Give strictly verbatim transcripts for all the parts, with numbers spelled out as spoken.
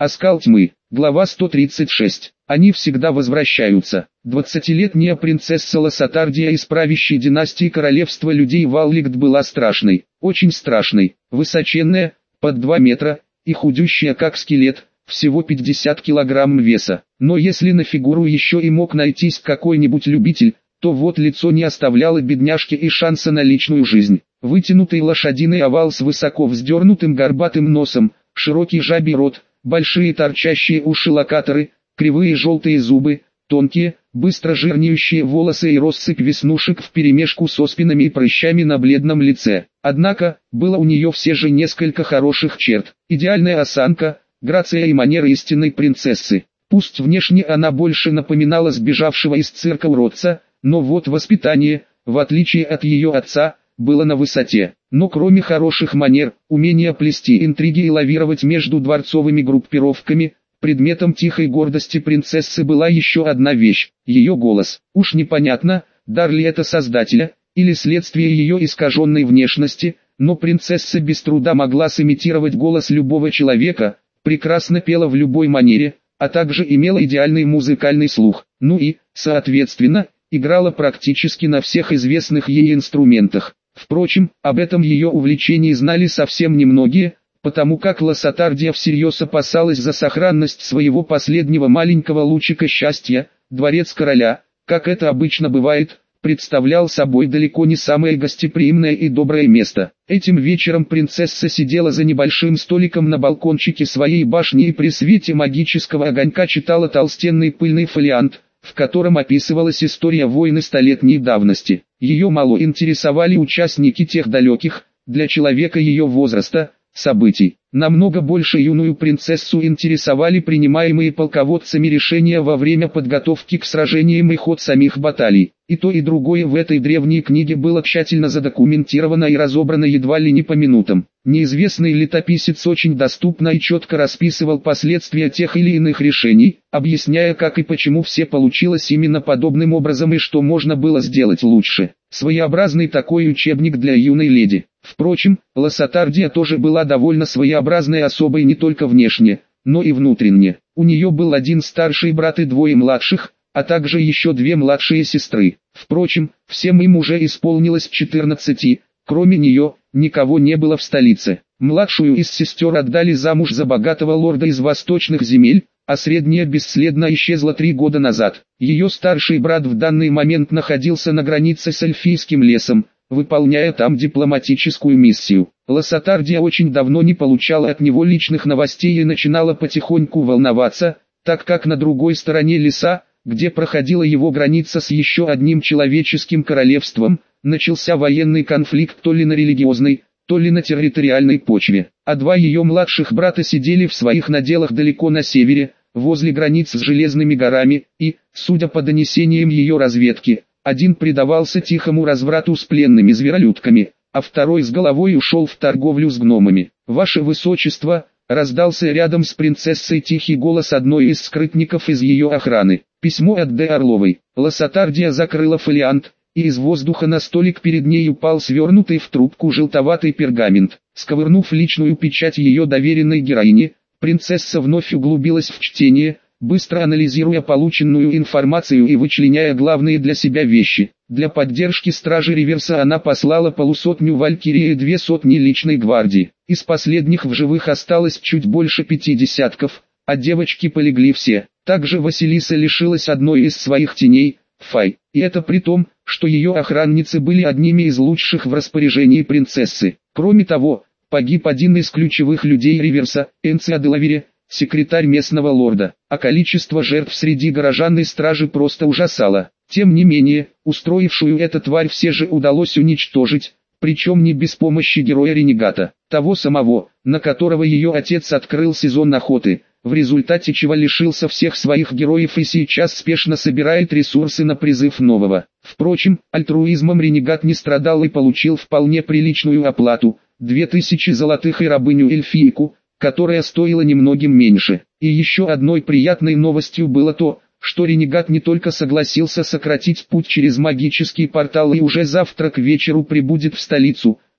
Оскал тьмы. Глава сто тридцать шесть. Они всегда возвращаются. Двадцатилетняя принцесса Лассатардия из правящей династии королевства людей Валлигд была страшной, очень страшной, высоченная, под два метра, и худющая как скелет, всего пятьдесят килограмм веса. Но если на фигуру еще и мог найтись какой-нибудь любитель, то вот лицо не оставляло бедняжке и шанса на личную жизнь. Вытянутый лошадиный овал с высоко вздернутым горбатым носом, широкий жабий рот, большие торчащие уши-локаторы, кривые желтые зубы, тонкие, быстро жирнеющие волосы и россыпь веснушек вперемешку с оспинами и прыщами на бледном лице. Однако, было у нее все же несколько хороших черт. Идеальная осанка, грация и манеры истинной принцессы. Пусть внешне она больше напоминала сбежавшего из цирка уродца, но вот воспитание, в отличие от ее отца, было на высоте. Но кроме хороших манер, умения плести интриги и лавировать между дворцовыми группировками, предметом тихой гордости принцессы была еще одна вещь – ее голос. Уж непонятно, дар ли это создателя, или следствие ее искаженной внешности, но принцесса без труда могла сымитировать голос любого человека, прекрасно пела в любой манере, а также имела идеальный музыкальный слух, ну и, соответственно, играла практически на всех известных ей инструментах. Впрочем, об этом ее увлечении знали совсем немногие, потому как Лассатардия всерьез опасалась за сохранность своего последнего маленького лучика счастья. Дворец короля, как это обычно бывает, представлял собой далеко не самое гостеприимное и доброе место. Этим вечером принцесса сидела за небольшим столиком на балкончике своей башни и при свете магического огонька читала толстенный пыльный фолиант, в котором описывалась история войны столетней давности. Ее мало интересовали участники тех далеких, для человека ее возраста, событий. Намного больше юную принцессу интересовали принимаемые полководцами решения во время подготовки к сражениям и ход самих баталий. И то и другое в этой древней книге было тщательно задокументировано и разобрано едва ли не по минутам. Неизвестный летописец очень доступно и четко расписывал последствия тех или иных решений, объясняя, как и почему все получилось именно подобным образом и что можно было сделать лучше. Своеобразный такой учебник для юной леди. Впрочем, Лассатардия тоже была довольно своеобразной особой не только внешне, но и внутренне. У нее был один старший брат и двое младших, а также еще две младшие сестры. Впрочем, всем им уже исполнилось четырнадцать, кроме нее, никого не было в столице. Младшую из сестер отдали замуж за богатого лорда из восточных земель, а средняя бесследно исчезла три года назад. Ее старший брат в данный момент находился на границе с эльфийским лесом, выполняя там дипломатическую миссию. Лассатардия очень давно не получала от него личных новостей и начинала потихоньку волноваться, так как на другой стороне леса, где проходила его граница с еще одним человеческим королевством, начался военный конфликт то ли на религиозной, то ли на территориальной почве. А два ее младших брата сидели в своих наделах далеко на севере, возле границ с Железными горами, и, судя по донесениям ее разведки, один предавался тихому разврату с пленными зверолюдками, а второй с головой ушел в торговлю с гномами. «Ваше Высочество», раздался рядом с принцессой тихий голос одной из скрытников из ее охраны. Письмо от Д. Орловой. Лассатардия закрыла фолиант, и из воздуха на столик перед ней упал свернутый в трубку желтоватый пергамент. Сковырнув личную печать ее доверенной героини, принцесса вновь углубилась в чтение, быстро анализируя полученную информацию и вычленяя главные для себя вещи. Для поддержки стражи Риверса она послала полусотню валькирий и две сотни личной гвардии. Из последних в живых осталось чуть больше пяти десятков, а девочки полегли все. Также Василиса лишилась одной из своих теней, Фай, и это при том, что ее охранницы были одними из лучших в распоряжении принцессы. Кроме того, погиб один из ключевых людей Риверса, Энцио де Лавере, секретарь местного лорда, а количество жертв среди горожан и стражи просто ужасало. Тем не менее, устроившую эту тварь все же удалось уничтожить, причем не без помощи героя-ренегата, того самого, на которого ее отец открыл сезон охоты, в результате чего лишился всех своих героев и сейчас спешно собирает ресурсы на призыв нового. Впрочем, альтруизмом ренегат не страдал и получил вполне приличную оплату, две тысячи золотых и рабыню-эльфийку, которая стоила немногим меньше. И еще одной приятной новостью было то, что ренегат не только согласился сократить путь через магический портал и уже завтра к вечеру прибудет в столицу,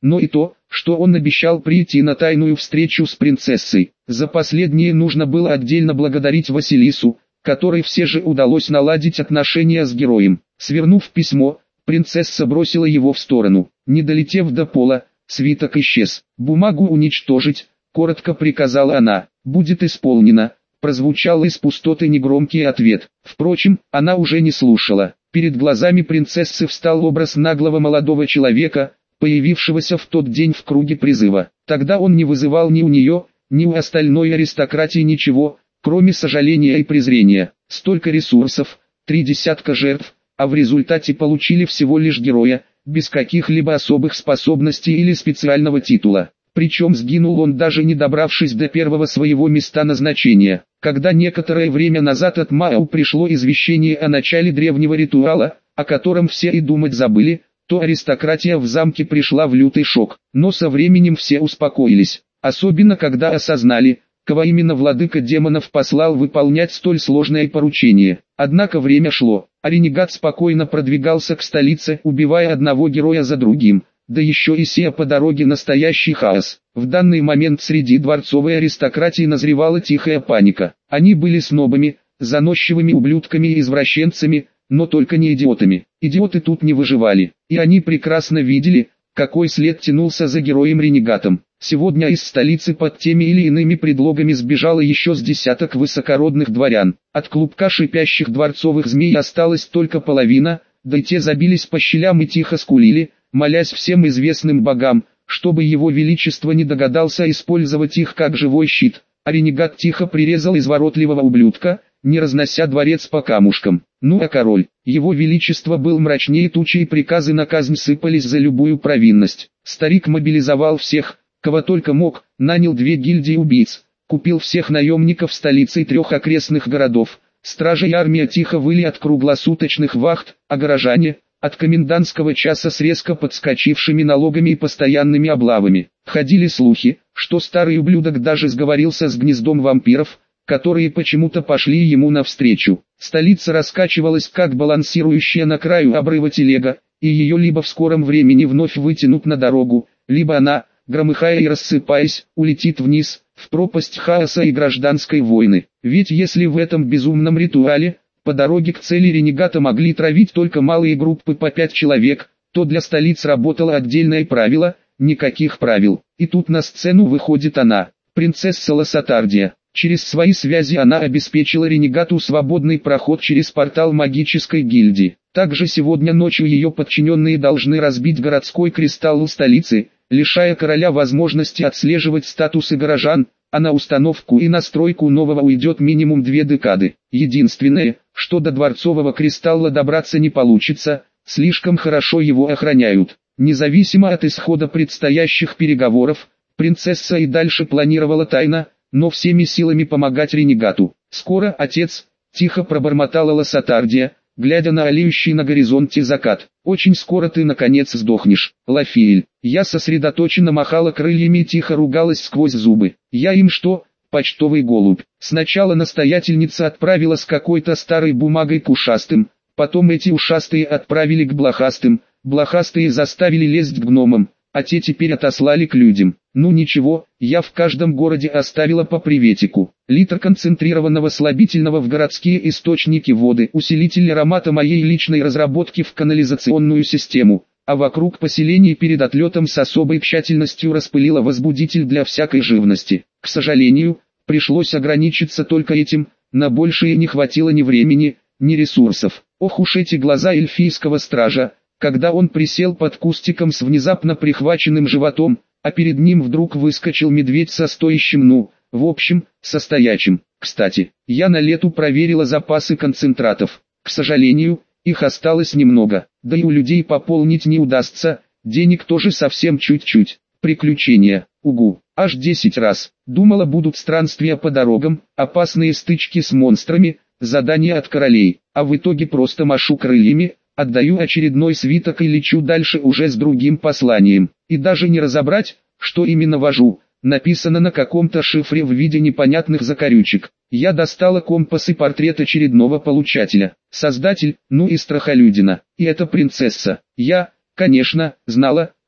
но и то, что он обещал прийти на тайную встречу с принцессой. За последнее нужно было отдельно благодарить Василису, которой все же удалось наладить отношения с героем. Свернув письмо, принцесса бросила его в сторону. Не долетев до пола, свиток исчез. «Бумагу уничтожить», — коротко приказала она. «Будет исполнено», — прозвучал из пустоты негромкий ответ. Впрочем, она уже не слушала. Перед глазами принцессы встал образ наглого молодого человека, появившегося в тот день в круге призыва. Тогда он не вызывал ни у нее, ни у остальной аристократии ничего, кроме сожаления и презрения. Столько ресурсов, три десятка жертв, а в результате получили всего лишь героя, без каких-либо особых способностей или специального титула. Причем сгинул он даже не добравшись до первого своего места назначения. Когда некоторое время назад от Мао пришло извещение о начале древнего ритуала, о котором все и думать забыли, то аристократия в замке пришла в лютый шок. Но со временем все успокоились, особенно когда осознали, кого именно владыка демонов послал выполнять столь сложное поручение. Однако время шло, а ренегат спокойно продвигался к столице, убивая одного героя за другим. Да еще и сея по дороге настоящий хаос. В данный момент среди дворцовой аристократии назревала тихая паника. Они были снобами, заносчивыми ублюдками и извращенцами, но только не идиотами. Идиоты тут не выживали, и они прекрасно видели, какой след тянулся за героем-ренегатом. Сегодня из столицы под теми или иными предлогами сбежало еще с десяток высокородных дворян. От клубка шипящих дворцовых змей осталась только половина, да и те забились по щелям и тихо скулили, молясь всем известным богам, чтобы его величество не догадался использовать их как живой щит, а ренегат тихо прирезал изворотливого ублюдка, не разнося дворец по камушкам. Ну а король, его величество был мрачнее тучи и приказы на казнь сыпались за любую провинность. Старик мобилизовал всех, кого только мог, нанял две гильдии убийц, купил всех наемников столицы и трех окрестных городов. Стража и армия тихо выли от круглосуточных вахт, а горожане – от комендантского часа с резко подскочившими налогами и постоянными облавами. Ходили слухи, что старый ублюдок даже сговорился с гнездом вампиров, которые почему-то пошли ему навстречу. Столица раскачивалась как балансирующая на краю обрыва телега, и ее либо в скором времени вновь вытянут на дорогу, либо она, громыхая и рассыпаясь, улетит вниз, в пропасть хаоса и гражданской войны. Ведь если в этом безумном ритуале, по дороге к цели ренегата могли травить только малые группы по пять человек, то для столиц работало отдельное правило – никаких правил. И тут на сцену выходит она, принцесса Лассатардия. Через свои связи она обеспечила ренегату свободный проход через портал магической гильдии. Также сегодня ночью ее подчиненные должны разбить городской кристалл у столицы, лишая короля возможности отслеживать статусы горожан, а на установку и настройку нового уйдет минимум две декады. Единственное, что до дворцового кристалла добраться не получится, слишком хорошо его охраняют. Независимо от исхода предстоящих переговоров, принцесса и дальше планировала тайно, но всеми силами помогать ренегату. «Скоро, отец», — тихо пробормотала Лассатардия, глядя на олеющий на горизонте закат. «Очень скоро ты наконец сдохнешь, Лафиэль». Я сосредоточенно махала крыльями и тихо ругалась сквозь зубы. «Я им что, почтовый голубь?» Сначала настоятельница отправила с какой-то старой бумагой к ушастым, потом эти ушастые отправили к блохастым, блохастые заставили лезть к гномам, а те теперь отослали к людям. Ну ничего, я в каждом городе оставила по приветику. Литр концентрированного слабительного в городские источники воды, усилитель аромата моей личной разработки в канализационную систему, а вокруг поселений перед отлетом с особой тщательностью распылила возбудитель для всякой живности. К сожалению, пришлось ограничиться только этим, на большее не хватило ни времени, ни ресурсов. Ох уж эти глаза эльфийского стража, когда он присел под кустиком с внезапно прихваченным животом, а перед ним вдруг выскочил медведь со стоящим, ну, в общем, со стоячим. Кстати, я на лету проверила запасы концентратов. К сожалению, их осталось немного, да и у людей пополнить не удастся, денег тоже совсем чуть-чуть. Приключения, угу, аж десять раз. Думала, будут странствия по дорогам, опасные стычки с монстрами, задания от королей, а в итоге просто машу крыльями, отдаю очередной свиток и лечу дальше уже с другим посланием. И даже не разобрать, что именно вожу, написано на каком-то шифре в виде непонятных закорючек. Я достала компас и портрет очередного получателя. Создатель, ну и страхолюдина. И это принцесса. Я, конечно, знала,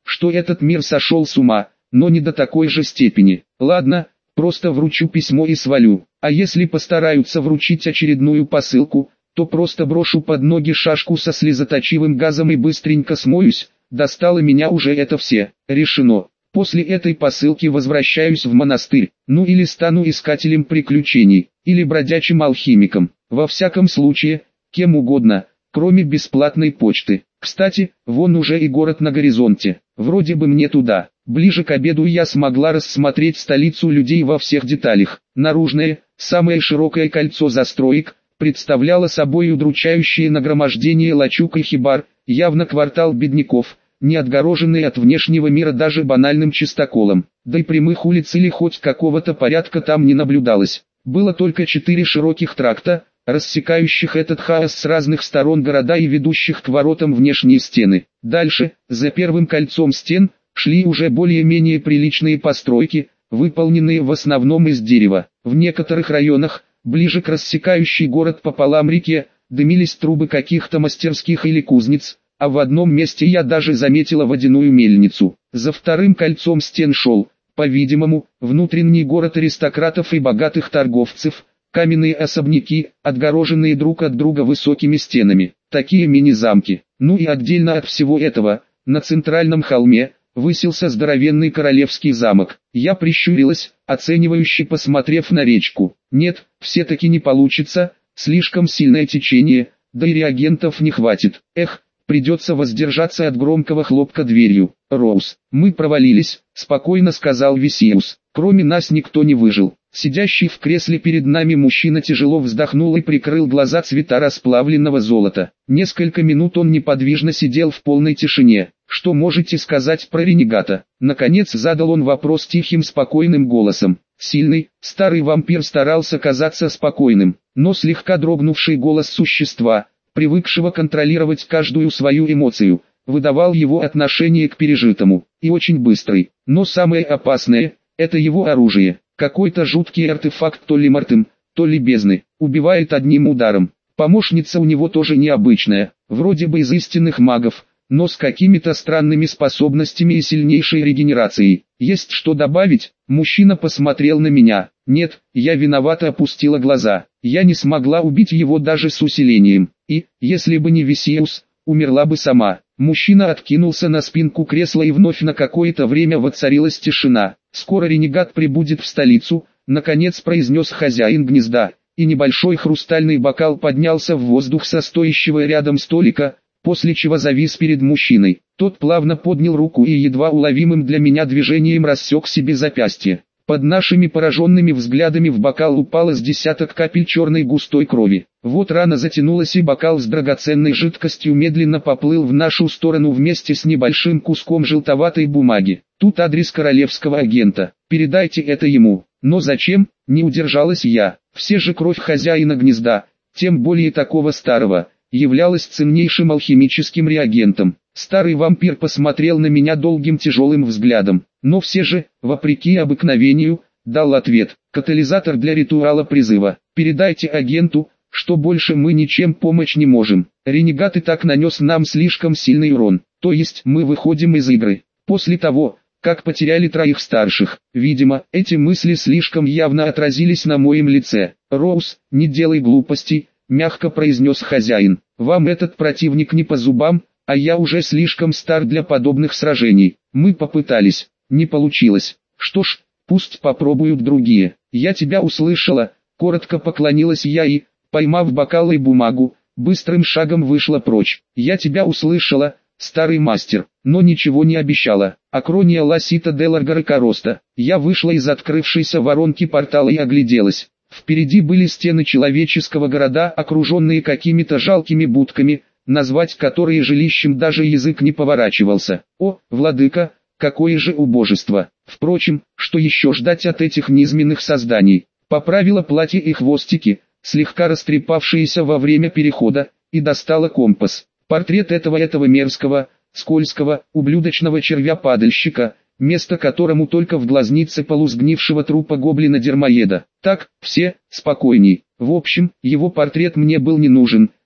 что этот мир сошел с ума, но не до такой же степени. Ладно, просто вручу письмо и свалю. А если постараются вручить очередную посылку, то просто брошу под ноги шашку со слезоточивым газом и быстренько смоюсь. Достало меня уже это все. Решено. После этой посылки возвращаюсь в монастырь, ну или стану искателем приключений, или бродячим алхимиком. Во всяком случае, кем угодно, кроме бесплатной почты. Кстати, вон уже и город на горизонте. Вроде бы мне туда. Ближе к обеду я смогла рассмотреть столицу людей во всех деталях. Наружное, самое широкое кольцо застроек, представляло собой удручающее нагромождение лачуг и хибар, явно квартал бедняков, не отгороженный от внешнего мира даже банальным чистоколом. Да и прямых улиц или хоть какого-то порядка там не наблюдалось. Было только четыре широких тракта, рассекающих этот хаос с разных сторон города и ведущих к воротам внешние стены. Дальше, за первым кольцом стен, шли уже более-менее приличные постройки, выполненные в основном из дерева. В некоторых районах, ближе к рассекающей город пополам реке, дымились трубы каких-то мастерских или кузнец, а в одном месте я даже заметила водяную мельницу. За вторым кольцом стен шел, по-видимому, внутренний город аристократов и богатых торговцев, каменные особняки, отгороженные друг от друга высокими стенами, такие мини-замки. Ну и отдельно от всего этого, на центральном холме, высился здоровенный королевский замок. Я прищурилась, оценивающе посмотрев на речку. Нет, все-таки не получится, слишком сильное течение, да и реагентов не хватит. Эх, придется воздержаться от громкого хлопка дверью. «Роуз, мы провалились», — спокойно сказал Висиус. «Кроме нас никто не выжил». Сидящий в кресле перед нами мужчина тяжело вздохнул и прикрыл глаза цвета расплавленного золота. Несколько минут он неподвижно сидел в полной тишине. «Что можете сказать про ренегата?» Наконец задал он вопрос тихим спокойным голосом. Сильный, старый вампир старался казаться спокойным, но слегка дрогнувший голос существа, привыкшего контролировать каждую свою эмоцию, выдавал его отношение к пережитому, и очень быстрый. Но самое опасное – это его оружие. Какой-то жуткий артефакт то ли мартым, то ли бездны, убивает одним ударом. Помощница у него тоже необычная, вроде бы из истинных магов, но с какими-то странными способностями и сильнейшей регенерацией. Есть что добавить? Мужчина посмотрел на меня. Нет, я виновато опустила глаза. Я не смогла убить его даже с усилением. И, если бы не Висиус, умерла бы сама. Мужчина откинулся на спинку кресла и вновь на какое-то время воцарилась тишина. «Скоро ренегат прибудет в столицу», — наконец произнес хозяин гнезда, и небольшой хрустальный бокал поднялся в воздух со стоящего рядом столика, после чего завис перед мужчиной. Тот плавно поднял руку и едва уловимым для меня движением рассек себе запястье. Под нашими пораженными взглядами в бокал упало с десяток капель черной густой крови. Вот рана затянулась и бокал с драгоценной жидкостью медленно поплыл в нашу сторону вместе с небольшим куском желтоватой бумаги. Тут адрес королевского агента. Передайте это ему. Но зачем? Не удержалась я. Все же кровь хозяина гнезда, тем более такого старого, являлась ценнейшим алхимическим реагентом. Старый вампир посмотрел на меня долгим тяжелым взглядом, но все же, вопреки обыкновению, дал ответ. Катализатор для ритуала призыва. Передайте агенту, что больше мы ничем помочь не можем. Ренегат и так нанес нам слишком сильный урон, то есть мы выходим из игры. После того, как потеряли троих старших, видимо, эти мысли слишком явно отразились на моем лице. «Роуз, не делай глупостей», — мягко произнес хозяин. «Вам этот противник не по зубам, а я уже слишком стар для подобных сражений. Мы попытались, не получилось. Что ж, пусть попробуют другие. Я тебя услышала», — коротко поклонилась я и, поймав бокал и бумагу, быстрым шагом вышла прочь. «Я тебя услышала, старый мастер, но ничего не обещала». Акрония Ласита де Ларгарекароста. Я вышла из открывшейся воронки портала и огляделась. Впереди были стены человеческого города, окруженные какими-то жалкими будками, назвать которые жилищем даже язык не поворачивался. О, владыка, какое же убожество! Впрочем, что еще ждать от этих низменных созданий? Поправила платье и хвостики, слегка растрепавшиеся во время перехода, и достала компас. Портрет этого этого мерзкого, скользкого, ублюдочного червя-падальщика, место которому только в глазнице полусгнившего трупа гоблина-дермоеда. Так, все, спокойней. В общем, его портрет мне был не нужен,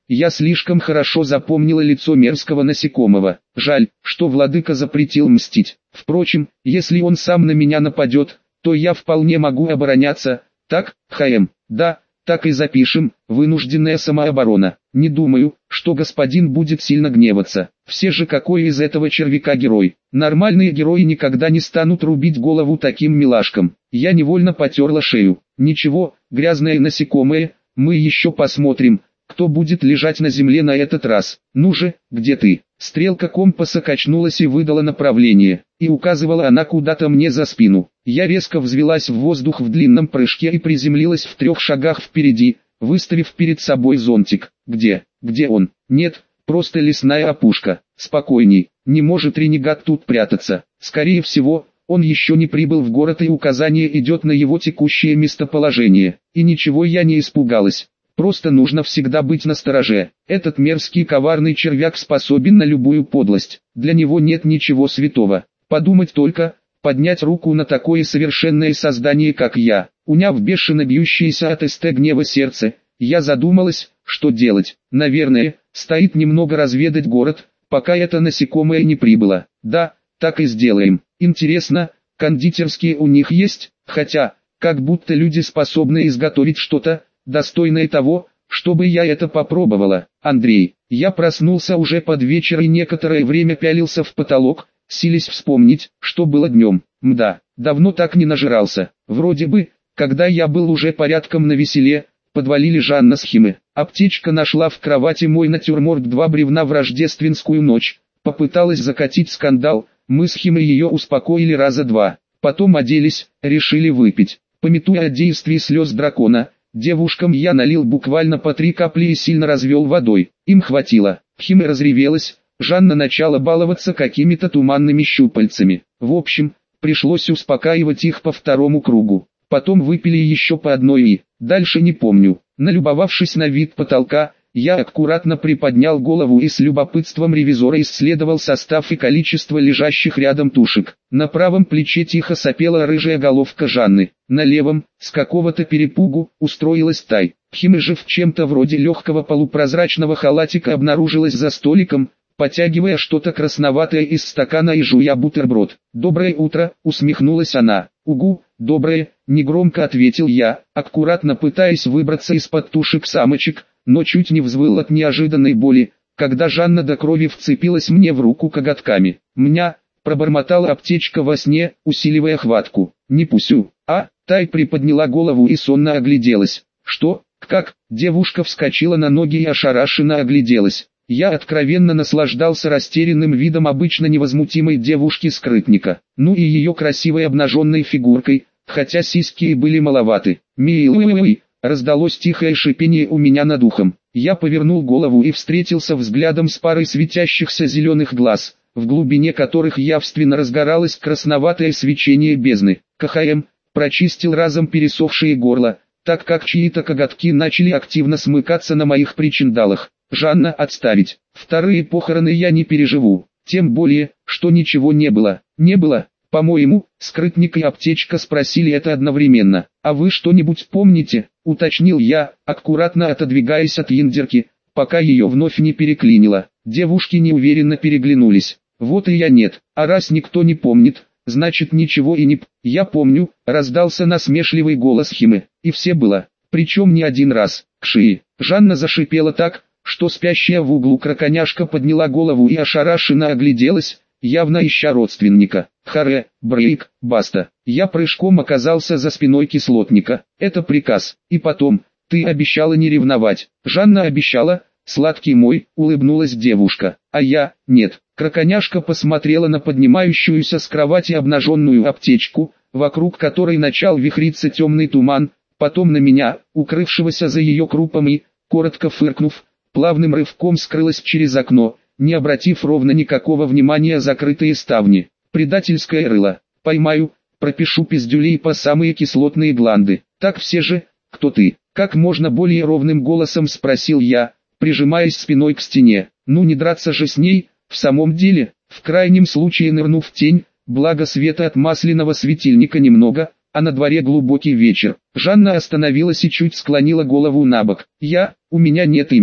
Я слишком хорошо запомнила лицо мерзкого насекомого. Жаль, что владыка запретил мстить. Впрочем, если он сам на меня нападет, то я вполне могу обороняться. Так, ХМ, да, так и запишем, вынужденная самооборона. Не думаю, что господин будет сильно гневаться. Все же какой из этого червяка герой. Нормальные герои никогда не станут рубить голову таким милашкам. Я невольно потерла шею. Ничего, грязное насекомое, мы еще посмотрим, кто будет лежать на земле на этот раз. Ну же, где ты? Стрелка компаса качнулась и выдала направление, и указывала она куда-то мне за спину. Я резко взвелась в воздух в длинном прыжке и приземлилась в трех шагах впереди, выставив перед собой зонтик. Где? Где он? Нет, просто лесная опушка. Спокойней, не может ренегат тут прятаться. Скорее всего, он еще не прибыл в город и указание идет на его текущее местоположение. И ничего, я не испугалась. Просто нужно всегда быть настороже. Этот мерзкий коварный червяк способен на любую подлость. Для него нет ничего святого. Подумать только, поднять руку на такое совершенное создание, как я. Уняв бешено бьющееся от эсте гнева сердце, я задумалась, что делать. Наверное, стоит немного разведать город, пока это насекомое не прибыло. Да, так и сделаем. Интересно, кондитерские у них есть? Хотя, как будто люди способны изготовить что-то достойное того, чтобы я это попробовала. Андрей, я проснулся уже под вечер и некоторое время пялился в потолок, силясь вспомнить, что было днем. Мда, давно так не нажирался. Вроде бы, когда я был уже порядком навеселе, подвалили Жанна с Химы. Аптечка нашла в кровати мой натюрморт два бревна в рождественскую ночь. Попыталась закатить скандал, мы с Химой ее успокоили раза два. Потом оделись, решили выпить. Памятуя о действии слез дракона, девушкам я налил буквально по три капли и сильно развел водой. Им хватило. Хима разревелась, Жанна начала баловаться какими-то туманными щупальцами. В общем, пришлось успокаивать их по второму кругу. Потом выпили еще по одной и, дальше не помню. Налюбовавшись на вид потолка, я аккуратно приподнял голову и с любопытством ревизора исследовал состав и количество лежащих рядом тушек. На правом плече тихо сопела рыжая головка Жанны. На левом, с какого-то перепугу, устроилась Тай. Хима же в чем-то вроде легкого полупрозрачного халатика обнаружилась за столиком, потягивая что-то красноватое из стакана и жуя бутерброд. «Доброе утро», — усмехнулась она. «Угу, доброе», — негромко ответил я, аккуратно пытаясь выбраться из-под тушек самочек, но чуть не взвыл от неожиданной боли, когда Жанна до крови вцепилась мне в руку коготками. «Мня», — пробормотала аптечка во сне, усиливая хватку. «Не пусю». «А?» — Тай приподняла голову и сонно огляделась. «Что? Как?» Девушка вскочила на ноги и ошарашенно огляделась. Я откровенно наслаждался растерянным видом обычно невозмутимой девушки-скрытника, ну и ее красивой обнаженной фигуркой, хотя сиськи и были маловаты. «Милый!» — раздалось тихое шипение у меня над ухом. Я повернул голову и встретился взглядом с парой светящихся зеленых глаз, в глубине которых явственно разгоралось красноватое свечение бездны. КХМ прочистил разом пересохшее горло, так как чьи-то коготки начали активно смыкаться на моих причиндалах. «Жанна, отставить. Вторые похороны я не переживу. Тем более, что ничего не было». «Не было?» «По-моему, скрытник и аптечка спросили это одновременно. А вы что-нибудь помните?» — уточнил я, аккуратно отодвигаясь от яндерки, пока ее вновь не переклинило. Девушки неуверенно переглянулись. «Вот и я нет. А раз никто не помнит, значит ничего и не п... Я помню», — раздался насмешливый голос Химы. И все было. Причем не один раз. «Кши!» Жанна зашипела так, что спящая в углу краконяшка подняла голову и ошарашенно огляделась, явно ища родственника. «Харе, брейк, баста». Я прыжком оказался за спиной кислотника. «Это приказ. И потом, ты обещала не ревновать». «Жанна обещала, сладкий мой», — улыбнулась девушка. «А я, нет». Краконяшка посмотрела на поднимающуюся с кровати обнаженную аптечку, вокруг которой начал вихриться темный туман, потом на меня, укрывшегося за ее крупом и, коротко фыркнув, плавным рывком скрылась через окно, не обратив ровно никакого внимания закрытые ставни. «Предательское рыло. Поймаю, пропишу пиздюлей по самые кислотные гланды. Так все же, кто ты?» Как можно более ровным голосом спросил я, прижимаясь спиной к стене. «Ну не драться же с ней, в самом деле, в крайнем случае нырну в тень, благо света от масляного светильника немного, а на дворе глубокий вечер». Жанна остановилась и чуть склонила голову набок. «Я, у меня нет имени».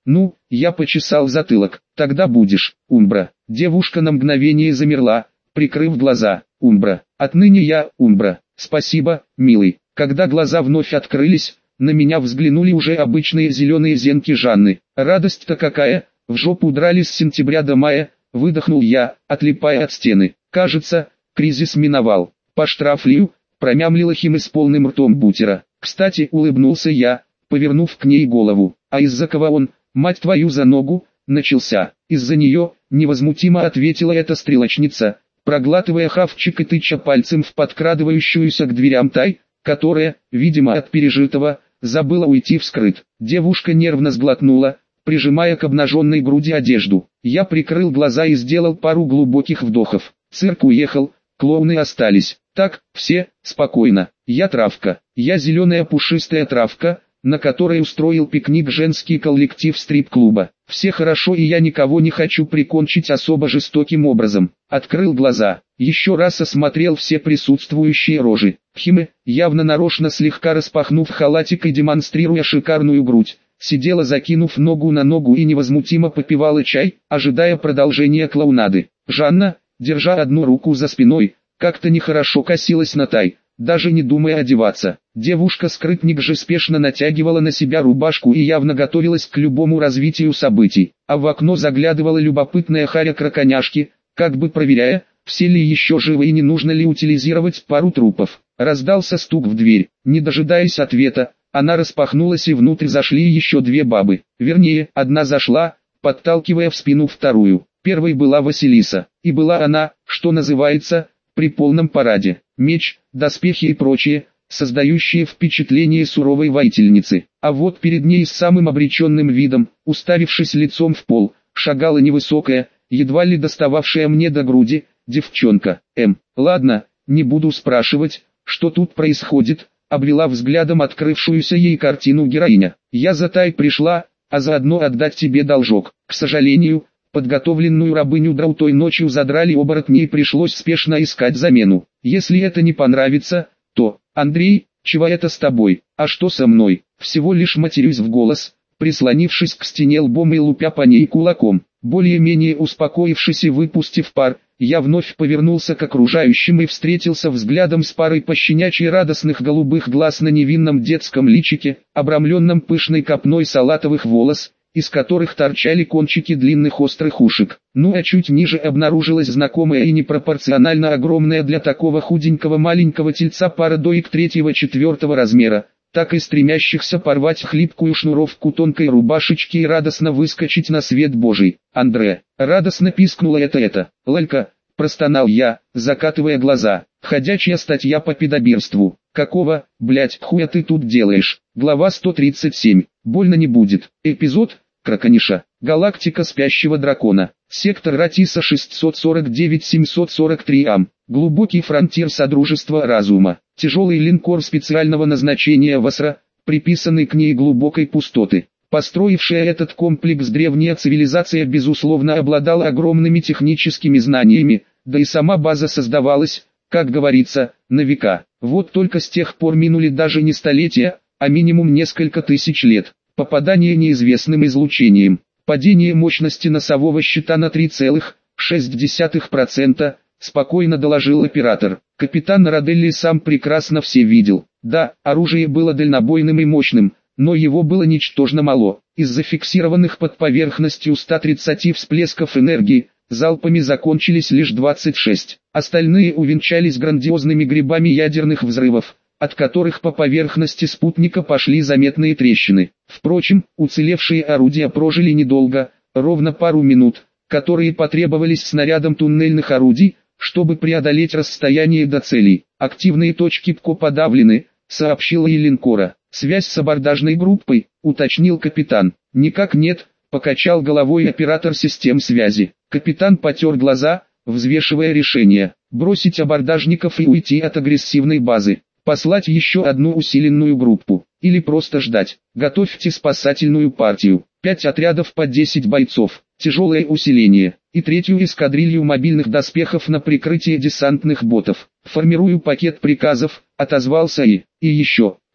Ну, я почесал затылок. Тогда будешь, Умбра. Девушка на мгновение замерла, прикрыв глаза. Умбра. Отныне я, Умбра. Спасибо, милый. Когда глаза вновь открылись, на меня взглянули уже обычные зеленые зенки Жанны. Радость-то какая, в жопу драли с сентября до мая, выдохнул я, отлипая от стены. Кажется, кризис миновал. По штрафлию, промямлила Хима с полным ртом бутера. Кстати, улыбнулся я, повернув к ней голову. А из-за кого он, мать твою за ногу, начался? Из-за нее, невозмутимо ответила эта стрелочница, проглатывая хавчик и тыча пальцем в подкрадывающуюся к дверям Тай, которая, видимо от пережитого, забыла уйти вскрыт. Девушка нервно сглотнула, прижимая к обнаженной груди одежду. Я прикрыл глаза и сделал пару глубоких вдохов. Цирк уехал, клоуны остались. Так, все, спокойно. Я травка. Я зеленая пушистая травка, на которой устроил пикник женский коллектив стрип-клуба. Все хорошо и я никого не хочу прикончить особо жестоким образом. Открыл глаза, еще раз осмотрел все присутствующие рожи. Химе, явно нарочно слегка распахнув халатик и демонстрируя шикарную грудь, сидела закинув ногу на ногу и невозмутимо попивала чай, ожидая продолжения клоунады. Жанна, держа одну руку за спиной, как-то нехорошо косилась на Тай, даже не думая одеваться. Девушка-скрытник же спешно натягивала на себя рубашку и явно готовилась к любому развитию событий, а в окно заглядывала любопытная харя краконяшки, как бы проверяя, все ли еще живы и не нужно ли утилизировать пару трупов. Раздался стук в дверь, не дожидаясь ответа, она распахнулась и внутрь зашли еще две бабы, вернее, одна зашла, подталкивая в спину вторую. Первой была Василиса, и была она, что называется, при полном параде, меч, доспехи и прочее, создающие впечатление суровой воительницы. А вот перед ней с самым обреченным видом, уставившись лицом в пол, шагала невысокая, едва ли достававшая мне до груди, девчонка. Эм, ладно, не буду спрашивать, что тут происходит, обвела взглядом открывшуюся ей картину героиня. Я за Тай пришла, а заодно отдать тебе должок. К сожалению, подготовленную рабыню Драу той ночью задрали оборотни и пришлось спешно искать замену. Если это не понравится, то, Андрей, чего это с тобой, а что со мной? Всего лишь матерюсь в голос, прислонившись к стене лбом и лупя по ней кулаком. Более-менее успокоившись и выпустив пар, я вновь повернулся к окружающим и встретился взглядом с парой пощенячьи радостных голубых глаз на невинном детском личике, обрамленном пышной копной салатовых волос, из которых торчали кончики длинных острых ушек. Ну а чуть ниже обнаружилась знакомая и непропорционально огромная для такого худенького маленького тельца пара доек третьего-четвертого размера, так и стремящихся порвать хлипкую шнуровку тонкой рубашечки и радостно выскочить на свет Божий. Андре, радостно пискнула это-это. Лалька, простонал я, закатывая глаза. Ходячая статья по педобирству. Какого, блять, хуя ты тут делаешь? Глава сто тридцать семь. Больно не будет. Эпизод Кракониша. Галактика спящего дракона. Сектор Ратиса шестьсот сорок девять семьсот сорок три ам. Глубокий фронтир Содружества Разума. Тяжелый линкор специального назначения Васра, приписанный к ней глубокой пустоты. Построившая этот комплекс древняя цивилизация безусловно обладала огромными техническими знаниями, да и сама база создавалась, как говорится, на века. Вот только с тех пор минули даже не столетия, а минимум несколько тысяч лет. Попадание неизвестным излучением. Падение мощности носового щита на три целых шесть десятых процента, спокойно доложил оператор. Капитан Раделли сам прекрасно все видел. Да, оружие было дальнобойным и мощным, но его было ничтожно мало. Из зафиксированных под поверхностью ста тридцати всплесков энергии, залпами закончились лишь двадцать шесть. Остальные увенчались грандиозными грибами ядерных взрывов, от которых по поверхности спутника пошли заметные трещины. Впрочем, уцелевшие орудия прожили недолго, ровно пару минут, которые потребовались снарядам туннельных орудий, чтобы преодолеть расстояние до целей. Активные точки ПКО подавлены, сообщила и линкора. Связь с абордажной группой, уточнил капитан. Никак нет, покачал головой оператор систем связи. Капитан потер глаза, взвешивая решение. Бросить абордажников и уйти от агрессивной базы. Послать еще одну усиленную группу. Или просто ждать. Готовьте спасательную партию. Пять отрядов по десять бойцов. Тяжелое усиление. И третью эскадрилью мобильных доспехов на прикрытие десантных ботов. Формирую пакет приказов, отозвался и. И еще.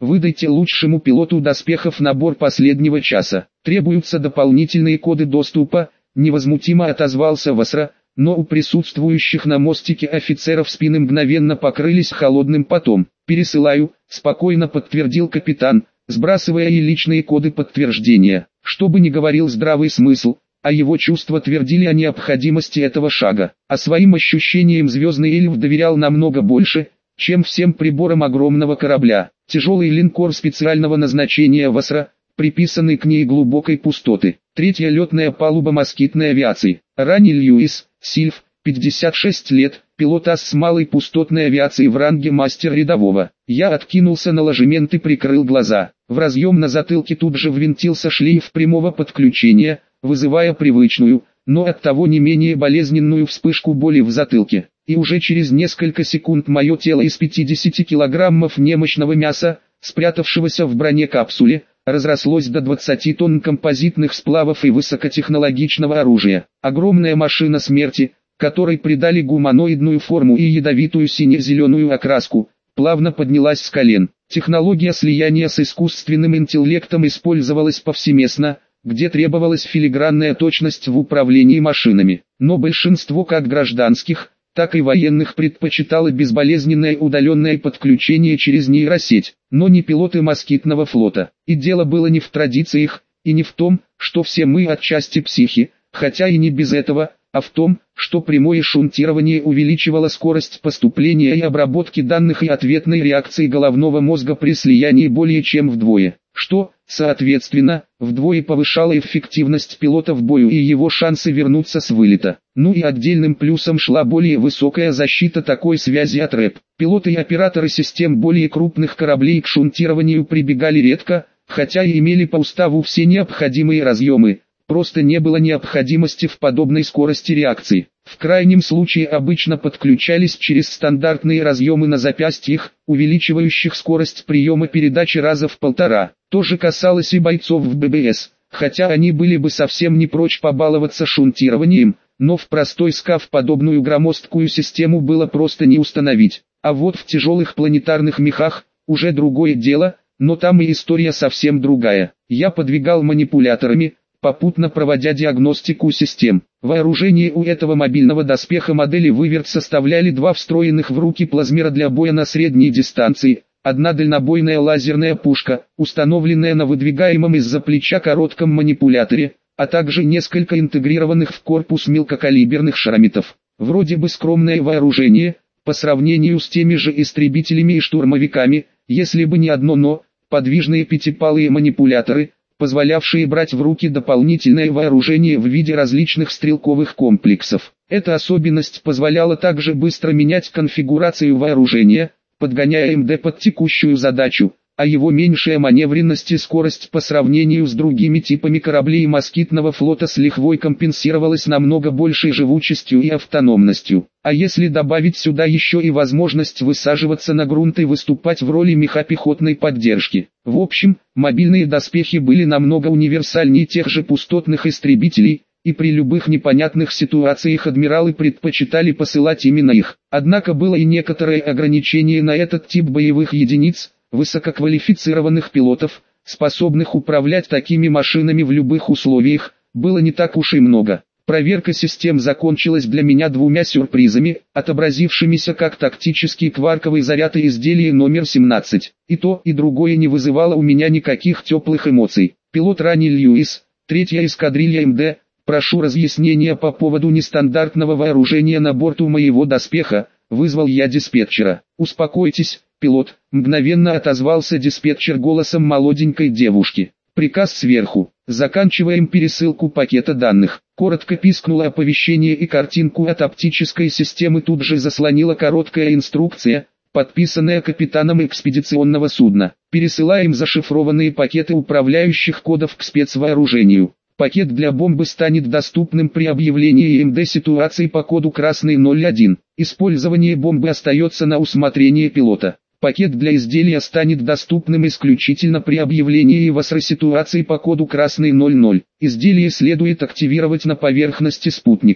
Выдайте лучшему пилоту доспехов набор последнего часа. Требуются дополнительные коды доступа, невозмутимо отозвался Васра, но у присутствующих на мостике офицеров спины мгновенно покрылись холодным потом. «Пересылаю», — спокойно подтвердил капитан, сбрасывая и личные коды подтверждения. Что бы ни говорил здравый смысл, а его чувства твердили о необходимости этого шага. А своим ощущениям звездный эльф доверял намного больше, чем всем приборам огромного корабля. Тяжелый линкор специального назначения Васра, приписанный к ней глубокой пустоты. Третья летная палуба москитной авиации. Ранний Льюис, Сильф, пятьдесят шесть лет, пилот ас с малой пустотной авиации в ранге мастер рядового. Я откинулся на ложемент и прикрыл глаза. В разъем на затылке тут же ввинтился шлейф прямого подключения, вызывая привычную, но оттого не менее болезненную вспышку боли в затылке. И уже через несколько секунд мое тело из пятидесяти килограммов немощного мяса, спрятавшегося в бронекапсуле, разрослось до двадцати тонн композитных сплавов и высокотехнологичного оружия. Огромная машина смерти, которой придали гуманоидную форму и ядовитую сине-зеленую окраску, плавно поднялась с колен. Технология слияния с искусственным интеллектом использовалась повсеместно, где требовалась филигранная точность в управлении машинами. Но большинство как гражданских, так и военных предпочитало безболезненное удаленное подключение через нейросеть, но не пилоты москитного флота. И дело было не в традициях, и не в том, что все мы отчасти психи, хотя и не без этого, а в том, что прямое шунтирование увеличивало скорость поступления и обработки данных и ответной реакции головного мозга при слиянии более чем вдвое, что, соответственно, вдвое повышало эффективность пилота в бою и его шансы вернуться с вылета. Ну и отдельным плюсом шла более высокая защита такой связи от рэп. Пилоты и операторы систем более крупных кораблей к шунтированию прибегали редко, хотя и имели по уставу все необходимые разъемы. Просто не было необходимости в подобной скорости реакции. В крайнем случае обычно подключались через стандартные разъемы на запястьях, увеличивающих скорость приема передачи раза в полтора. То же касалось и бойцов в бэ бэ эс, хотя они были бы совсем не прочь побаловаться шунтированием, но в простой скаф подобную громоздкую систему было просто не установить. А вот в тяжелых планетарных мехах уже другое дело, но там и история совсем другая. Я подвигал манипуляторами, попутно проводя диагностику систем. Вооружение у этого мобильного доспеха модели «Выверт» составляли два встроенных в руки плазмера для боя на средней дистанции, одна дальнобойная лазерная пушка, установленная на выдвигаемом из-за плеча коротком манипуляторе, а также несколько интегрированных в корпус мелкокалиберных шарометов. Вроде бы скромное вооружение, по сравнению с теми же истребителями и штурмовиками, если бы не одно «но», подвижные пятипалые манипуляторы, позволявшие брать в руки дополнительное вооружение в виде различных стрелковых комплексов. Эта особенность позволяла также быстро менять конфигурацию вооружения, подгоняя эм дэ под текущую задачу, а его меньшая маневренность и скорость по сравнению с другими типами кораблей москитного флота с лихвой компенсировалась намного большей живучестью и автономностью. А если добавить сюда еще и возможность высаживаться на грунт и выступать в роли мехопехотной поддержки. В общем, мобильные доспехи были намного универсальнее тех же пустотных истребителей, и при любых непонятных ситуациях адмиралы предпочитали посылать именно их. Однако было и некоторое ограничение на этот тип боевых единиц, высококвалифицированных пилотов, способных управлять такими машинами в любых условиях, было не так уж и много. Проверка систем закончилась для меня двумя сюрпризами, отобразившимися как тактический кварковый заряд и изделие номер семнадцать. И то, и другое не вызывало у меня никаких теплых эмоций. Пилот Ранний Льюис, третья эскадрилья эм дэ, прошу разъяснения по поводу нестандартного вооружения на борту моего доспеха, вызвал я диспетчера. Успокойтесь, пилот, мгновенно отозвался диспетчер голосом молоденькой девушки. Приказ сверху. Заканчиваем пересылку пакета данных. Коротко пискнуло оповещение, и картинку от оптической системы тут же заслонила короткая инструкция, подписанная капитаном экспедиционного судна. Пересылаем зашифрованные пакеты управляющих кодов к спецвооружению. Пакет для бомбы станет доступным при объявлении эм дэ ситуации по коду красный ноль один. Использование бомбы остается на усмотрение пилота. Пакет для изделия станет доступным исключительно при объявлении ВАСРа ситуации по коду красный ноль ноль. Изделие следует активировать на поверхности спутника.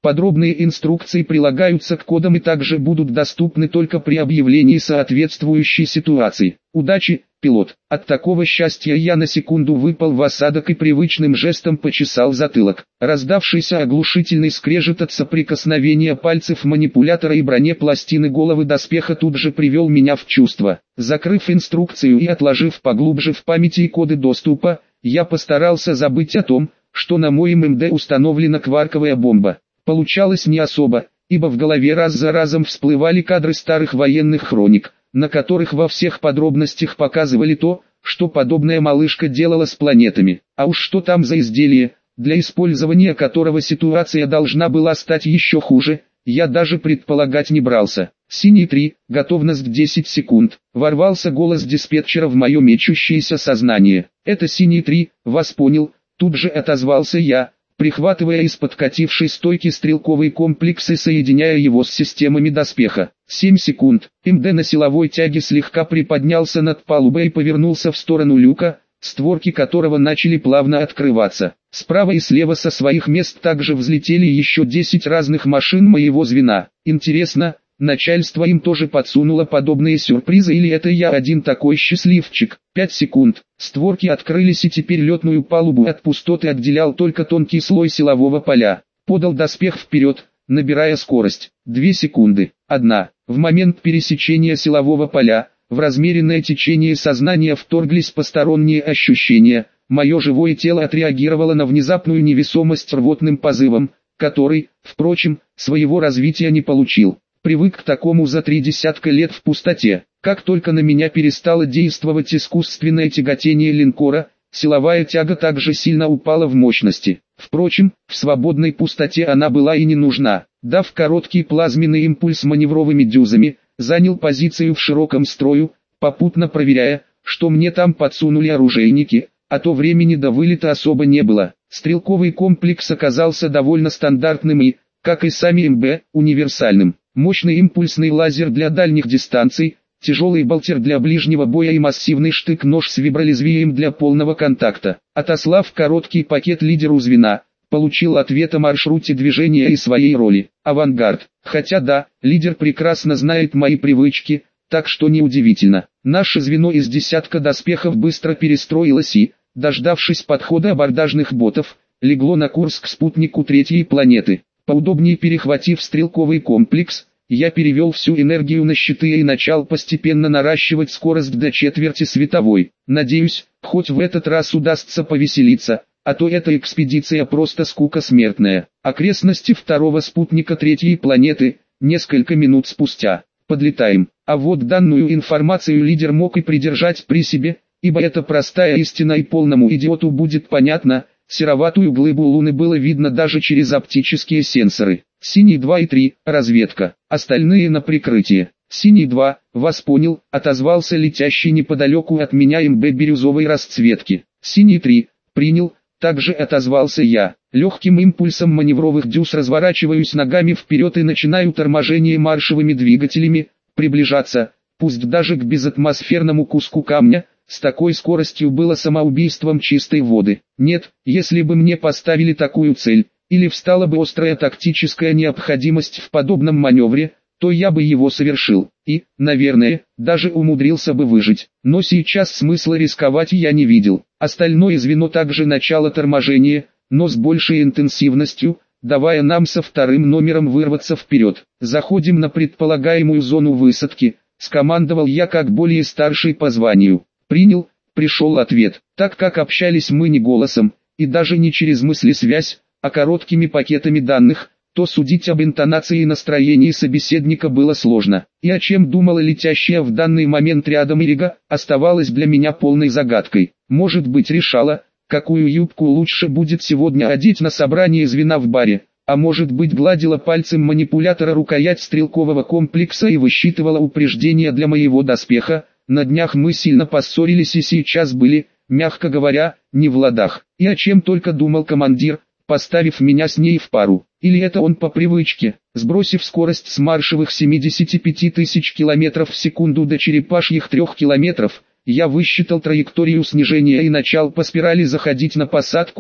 Подробные инструкции прилагаются к кодам и также будут доступны только при объявлении соответствующей ситуации. Удачи, пилот. От такого счастья я на секунду выпал в осадок и привычным жестом почесал затылок. Раздавшийся оглушительный скрежет от соприкосновения пальцев манипулятора и бронепластины головы доспеха тут же привел меня в чувство. Закрыв инструкцию и отложив поглубже в памяти коды доступа, я постарался забыть о том, что на моем МД установлена кварковая бомба. Получалось не особо, ибо в голове раз за разом всплывали кадры старых военных хроник, на которых во всех подробностях показывали то, что подобная малышка делала с планетами. А уж что там за изделие, для использования которого ситуация должна была стать еще хуже, я даже предполагать не брался. «Синий три, готовность десять секунд», ворвался голос диспетчера в мое мечущееся сознание. «Это Синий три, вас понял», тут же отозвался я, прихватывая из подкатившей стойки стрелковый комплекс и соединяя его с системами доспеха. семь секунд. МД на силовой тяге слегка приподнялся над палубой и повернулся в сторону люка, створки которого начали плавно открываться. Справа и слева со своих мест также взлетели еще десять разных машин моего звена. Интересно, начальство им тоже подсунуло подобные сюрпризы или это я один такой счастливчик? пять секунд. Створки открылись и теперь летную палубу от пустоты отделял только тонкий слой силового поля. Подал доспех вперед, набирая скорость. две секунды. одна. В момент пересечения силового поля, в размеренное течение сознания вторглись посторонние ощущения. Мое живое тело отреагировало на внезапную невесомость рвотным позывом, который, впрочем, своего развития не получил. Привык к такому за три десятка лет в пустоте. Как только на меня перестало действовать искусственное тяготение линкора, силовая тяга также сильно упала в мощности. Впрочем, в свободной пустоте она была и не нужна. Дав короткий плазменный импульс маневровыми дюзами, занял позицию в широком строю, попутно проверяя, что мне там подсунули оружейники, а то времени до вылета особо не было. Стрелковый комплекс оказался довольно стандартным и, как и сами МБ, универсальным. Мощный импульсный лазер для дальних дистанций, тяжелый болтер для ближнего боя и массивный штык-нож с вибролезвием для полного контакта. Отослав короткий пакет лидеру звена, получил ответ о маршруте движения и своей роли. Авангард. Хотя да, лидер прекрасно знает мои привычки, так что неудивительно. Наше звено из десятка доспехов быстро перестроилось и, дождавшись подхода абордажных ботов, легло на курс к спутнику третьей планеты. Поудобнее перехватив стрелковый комплекс, я перевел всю энергию на щиты и начал постепенно наращивать скорость до четверти световой. Надеюсь, хоть в этот раз удастся повеселиться, а то эта экспедиция просто скука смертная. Окрестности второго спутника третьей планеты, несколько минут спустя. Подлетаем. А вот данную информацию лидер мог и придержать при себе, ибо это простая истина и полному идиоту будет понятно. Сероватую глыбу Луны было видно даже через оптические сенсоры. Синий два и три, разведка, остальные на прикрытие. Синий два, вас понял, отозвался летящий неподалеку от меня МБ бирюзовой расцветки. Синий три, принял, также отозвался я. Легким импульсом маневровых дюз разворачиваюсь ногами вперед и начинаю торможение маршевыми двигателями, приближаться, пусть даже к безатмосферному куску камня. С такой скоростью было самоубийством чистой воды. Нет, если бы мне поставили такую цель, или встала бы острая тактическая необходимость в подобном маневре, то я бы его совершил, и, наверное, даже умудрился бы выжить. Но сейчас смысла рисковать я не видел. Остальное звено также начало торможения, но с большей интенсивностью, давая нам со вторым номером вырваться вперед. Заходим на предполагаемую зону высадки, скомандовал я как более старший по званию. Принял, пришел ответ. Так как общались мы не голосом, и даже не через мыслесвязь, а короткими пакетами данных, то судить об интонации и настроении собеседника было сложно. И о чем думала летящая в данный момент рядом Ирига, оставалось для меня полной загадкой. Может быть, решала, какую юбку лучше будет сегодня одеть на собрании звена в баре, а может быть, гладила пальцем манипулятора рукоять стрелкового комплекса и высчитывала упреждения для моего доспеха. На днях мы сильно поссорились и сейчас были, мягко говоря, не в ладах. И о чем только думал командир, поставив меня с ней в пару. Или это он по привычке, сбросив скорость с маршевых семидесяти пяти тысяч километров в секунду до черепашьих трех километров, я высчитал траекторию снижения и начал по спирали заходить на посадку,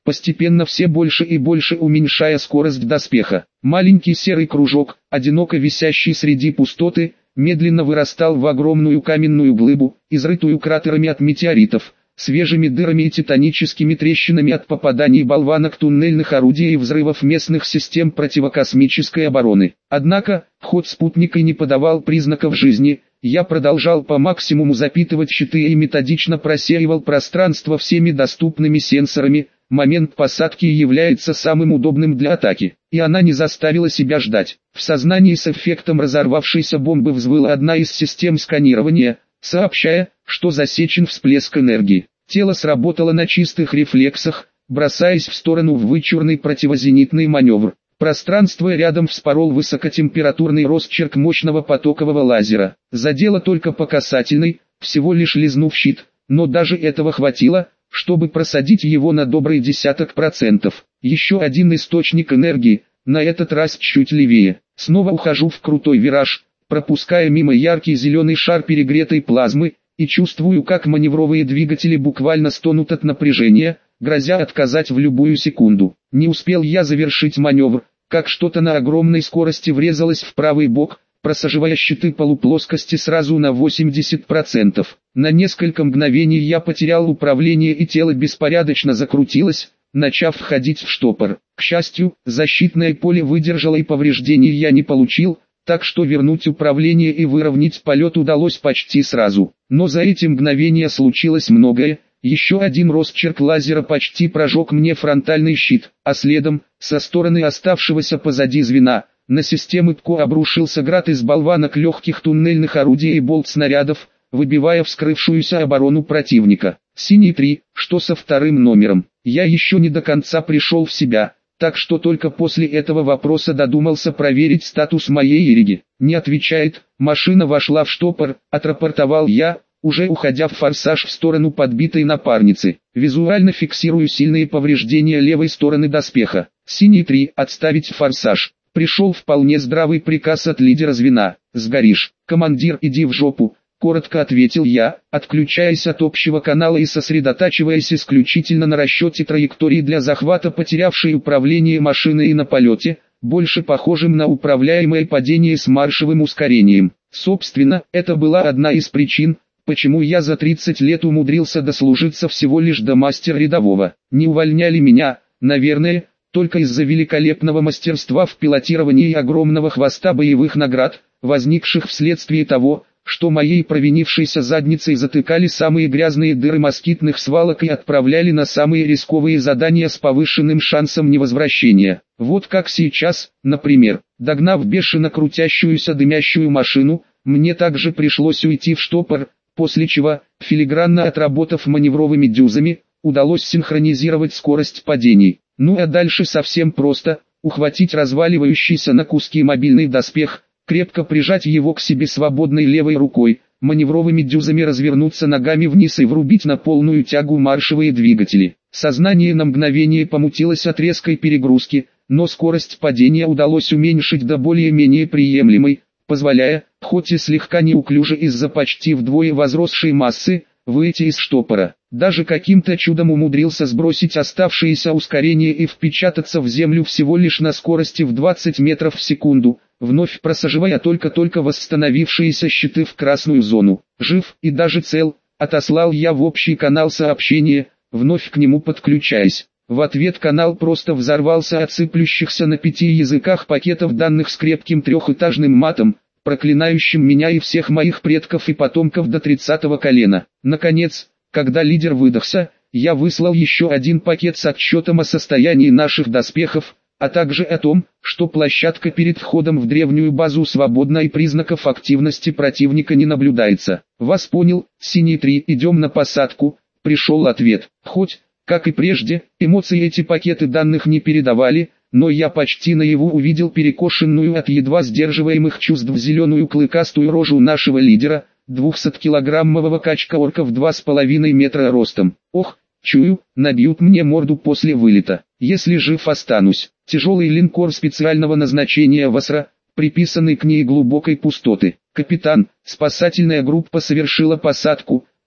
постепенно все больше и больше уменьшая скорость доспеха. Маленький серый кружок, одиноко висящий среди пустоты, медленно вырастал в огромную каменную глыбу, изрытую кратерами от метеоритов, свежими дырами и титаническими трещинами от попаданий болванок туннельных орудий и взрывов местных систем противокосмической обороны. Однако, ход спутника не подавал признаков жизни. Я продолжал по максимуму запитывать щиты и методично просеивал пространство всеми доступными сенсорами. Момент посадки является самым удобным для атаки, и она не заставила себя ждать. В сознании с эффектом разорвавшейся бомбы взвыла одна из систем сканирования, сообщая, что засечен всплеск энергии. Тело сработало на чистых рефлексах, бросаясь в сторону в вычурный противозенитный маневр. Пространство рядом вспорол высокотемпературный росчерк мощного потокового лазера. Задело только по касательной, всего лишь лизнув щит, но даже этого хватило, чтобы просадить его на добрый десяток процентов. Еще один источник энергии, на этот раз чуть левее. Снова ухожу в крутой вираж, пропуская мимо яркий зеленый шар перегретой плазмы, и чувствую, как маневровые двигатели буквально стонут от напряжения, грозя отказать в любую секунду. Не успел я завершить маневр, как что-то на огромной скорости врезалось в правый бок, просаживая щиты полуплоскости сразу на восемьдесят процентов. На несколько мгновений я потерял управление и тело беспорядочно закрутилось, начав входить в штопор. К счастью, защитное поле выдержало и повреждений я не получил, так что вернуть управление и выровнять полет удалось почти сразу. Но за эти мгновения случилось многое. Еще один росчерк лазера почти прожег мне фронтальный щит, а следом, со стороны оставшегося позади звена, на системы ПКО обрушился град из болванок легких туннельных орудий и болт снарядов, выбивая вскрывшуюся оборону противника. Синий три, что со вторым номером. Я еще не до конца пришел в себя, так что только после этого вопроса додумался проверить статус моей Ириги. Не отвечает, машина вошла в штопор, отрапортовал я, уже уходя в форсаж в сторону подбитой напарницы. Визуально фиксирую сильные повреждения левой стороны доспеха. Синий три, отставить форсаж. Пришел вполне здравый приказ от лидера звена. Сгоришь, командир, иди в жопу. Коротко ответил я, отключаясь от общего канала и сосредотачиваясь исключительно на расчете траектории для захвата потерявшей управление машиной и на полете, больше похожим на управляемое падение с маршевым ускорением. Собственно, это была одна из причин, почему я за тридцать лет умудрился дослужиться всего лишь до мастера рядового. Не увольняли меня, наверное, только из-за великолепного мастерства в пилотировании и огромного хвоста боевых наград, возникших вследствие того, что моей провинившейся задницей затыкали самые грязные дыры москитных свалок и отправляли на самые рисковые задания с повышенным шансом невозвращения. Вот как сейчас, например, догнав бешено крутящуюся дымящую машину, мне также пришлось уйти в штопор, после чего, филигранно отработав маневровыми дюзами, удалось синхронизировать скорость падений. Ну а дальше совсем просто, ухватить разваливающийся на куски мобильный доспех, крепко прижать его к себе свободной левой рукой, маневровыми дюзами развернуться ногами вниз и врубить на полную тягу маршевые двигатели. Сознание на мгновение помутилось от резкой перегрузки, но скорость падения удалось уменьшить до более-менее приемлемой, позволяя, хоть и слегка неуклюже из-за почти вдвое возросшей массы, выйти из штопора. Даже каким-то чудом умудрился сбросить оставшееся ускорение и впечататься в землю всего лишь на скорости в двадцать метров в секунду, вновь просаживая только-только восстановившиеся щиты в красную зону. Жив и даже цел, отослал я в общий канал сообщение, вновь к нему подключаясь. В ответ канал просто взорвался от сыплющихся на пяти языках пакетов данных с крепким трехэтажным матом, проклинающим меня и всех моих предков и потомков до тридцатого колена. Наконец, когда лидер выдохся, я выслал еще один пакет с отчетом о состоянии наших доспехов, а также о том, что площадка перед входом в древнюю базу свободна и признаков активности противника не наблюдается. Вас понял, Синий три, идем на посадку. Пришел ответ. Хоть, как и прежде, эмоции эти пакеты данных не передавали, но я почти наяву увидел перекошенную от едва сдерживаемых чувств зеленую клыкастую рожу нашего лидера, двухсоткилограммового качка-орка в два с половиной метра ростом. Ох, чую, набьют мне морду после вылета. Если жив останусь. Тяжелый линкор специального назначения ВАСРА, приписанный к ней глубокой пустоты. Капитан, спасательная группа совершила посадку,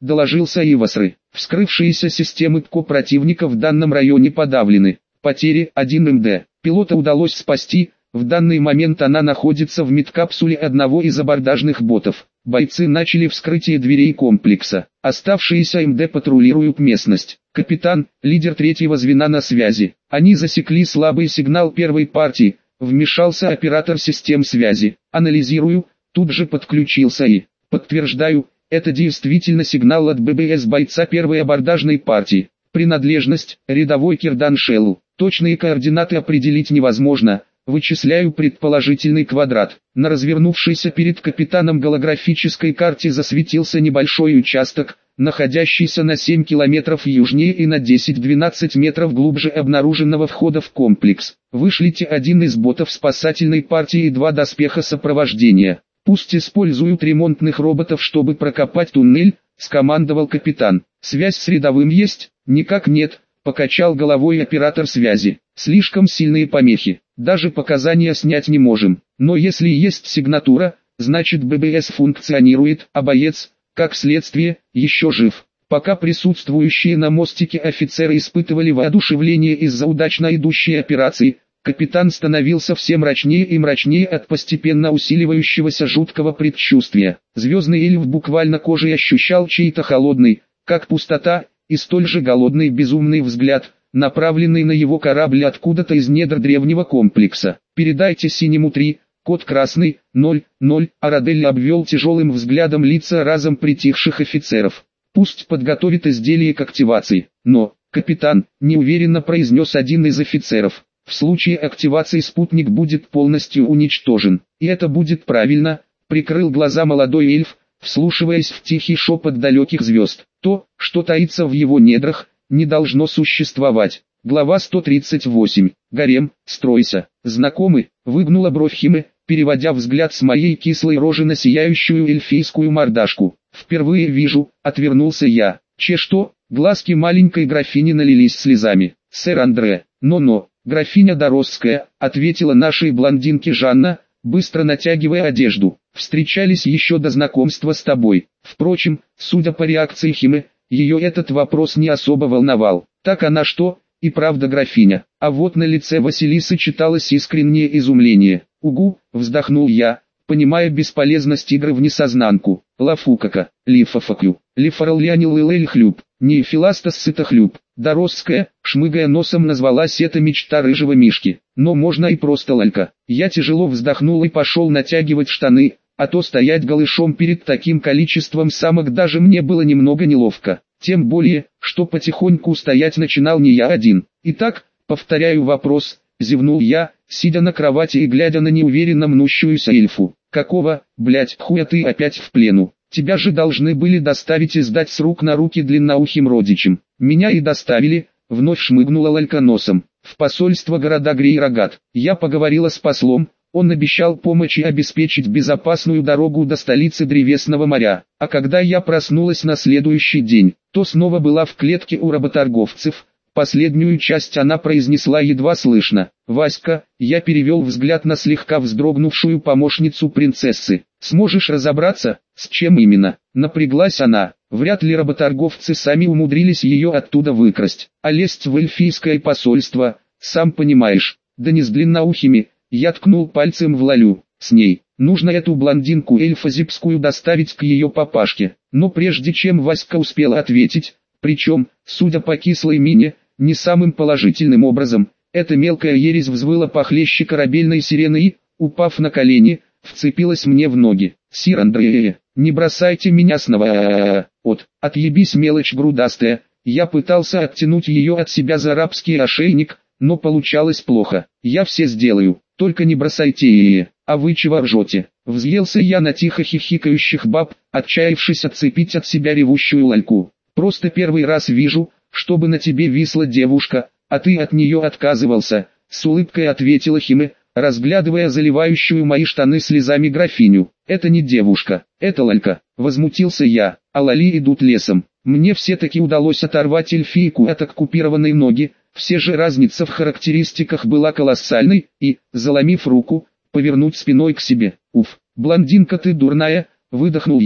доложился Ивасры. Вскрывшиеся системы ПКО противника в данном районе подавлены. Потери один эм дэ. Пилота удалось спасти, в данный момент она находится в медкапсуле одного из абордажных ботов. Бойцы начали вскрытие дверей комплекса. Оставшиеся эм дэ патрулируют местность. Капитан, лидер третьего звена на связи. Они засекли слабый сигнал первой партии. Вмешался оператор систем связи. Анализирую, тут же подключился и... Подтверждаю, это действительно сигнал от бэ бэ эс бойца первой абордажной партии. Принадлежность, рядовой Кирдан Шелл. Точные координаты определить невозможно. Вычисляю предположительный квадрат. На развернувшейся перед капитаном голографической карте засветился небольшой участок, находящийся на семь километров южнее и на десять-двенадцать метров глубже обнаруженного входа в комплекс. Вышлите один из ботов спасательной партии и два доспеха сопровождения. Пусть используют ремонтных роботов, чтобы прокопать туннель, скомандовал капитан. Связь с рядовым есть? Никак нет, покачал головой оператор связи. Слишком сильные помехи. Даже показания снять не можем. Но если есть сигнатура, значит бэ бэ эс функционирует, а боец, как следствие, еще жив. Пока присутствующие на мостике офицеры испытывали воодушевление из-за удачно идущей операции, капитан становился все мрачнее и мрачнее от постепенно усиливающегося жуткого предчувствия. Звездный эльф буквально кожей ощущал чей-то холодный, как пустота, и столь же голодный безумный взгляд, направленный на его корабль откуда-то из недр древнего комплекса. «Передайте синему три, код красный, ноль, ноль», Арадель обвел тяжелым взглядом лица разом притихших офицеров. «Пусть подготовит изделие к активации». «Но, капитан», неуверенно произнес один из офицеров, «в случае активации спутник будет полностью уничтожен. И это будет правильно», прикрыл глаза молодой эльф, вслушиваясь в тихий шепот далеких звезд. «То, что таится в его недрах, не должно существовать». Глава сто тридцать восемь. «Гарем, стройся». «Знакомы?» — выгнула бровь Химе, переводя взгляд с моей кислой рожи на сияющую эльфийскую мордашку. «Впервые вижу», — отвернулся я. «Че что?» Глазки маленькой графини налились слезами. «Сэр Андре». «Но-но, графиня Доросская», — ответила нашей блондинке Жанна, быстро натягивая одежду. «Встречались еще до знакомства с тобой». Впрочем, судя по реакции Химы, ее этот вопрос не особо волновал. Так она что, и правда графиня? А вот на лице Василисы читалось искреннее изумление. «Угу», вздохнул я, понимая бесполезность игры в несознанку. «Лафукака, лифафаклю, лифараллянил илэль хлюб, неефиластас сытохлюб». Доросская, шмыгая носом, назвалась эта мечта рыжего мишки. Но можно и просто лалька. Я тяжело вздохнул и пошел натягивать штаны, а то стоять голышом перед таким количеством самок даже мне было немного неловко. Тем более, что потихоньку стоять начинал не я один. «Итак, повторяю вопрос», — зевнул я, сидя на кровати и глядя на неуверенно мнущуюся эльфу. «Какого, блять, хуя ты опять в плену? Тебя же должны были доставить и сдать с рук на руки длинноухим родичам». «Меня и доставили», — вновь шмыгнула лалька носом. «В посольство города Грейрогат. Я поговорила с послом, он обещал помочь и обеспечить безопасную дорогу до столицы Древесного моря. А когда я проснулась на следующий день, то снова была в клетке у работорговцев». Последнюю часть она произнесла едва слышно. «Васька», я перевел взгляд на слегка вздрогнувшую помощницу принцессы. «Сможешь разобраться, с чем именно?» Напряглась она. Вряд ли работорговцы сами умудрились ее оттуда выкрасть. А лезть в эльфийское посольство, сам понимаешь, да не с длинноухими. Я ткнул пальцем в Лалю. «С ней. Нужно эту блондинку эльфозипскую доставить к ее папашке». Но прежде чем Васька успела ответить, причем, судя по кислой мине, не самым положительным образом, эта мелкая ересь взвыла похлеще корабельной сирены и, упав на колени, вцепилась мне в ноги. «Сир Андрея, не бросайте меня снова!» «От, отъебись, мелочь грудастая!» Я пытался оттянуть ее от себя за рабский ошейник, но получалось плохо. «Я все сделаю, только не бросайте ее!» «А вы чего ржете?» Взъелся я на тихо хихикающих баб, отчаявшись отцепить от себя ревущую лальку. «Просто первый раз вижу, чтобы на тебе висла девушка, а ты от нее отказывался», — с улыбкой ответила Химе, разглядывая заливающую мои штаны слезами графиню. «Это не девушка, это лалька», — возмутился я, — «а лали идут лесом». Мне все-таки удалось оторвать эльфийку от оккупированной ноги, все же разница в характеристиках была колоссальной, и, заломив руку, повернуть спиной к себе. «Уф, блондинка ты дурная», — выдохнул я,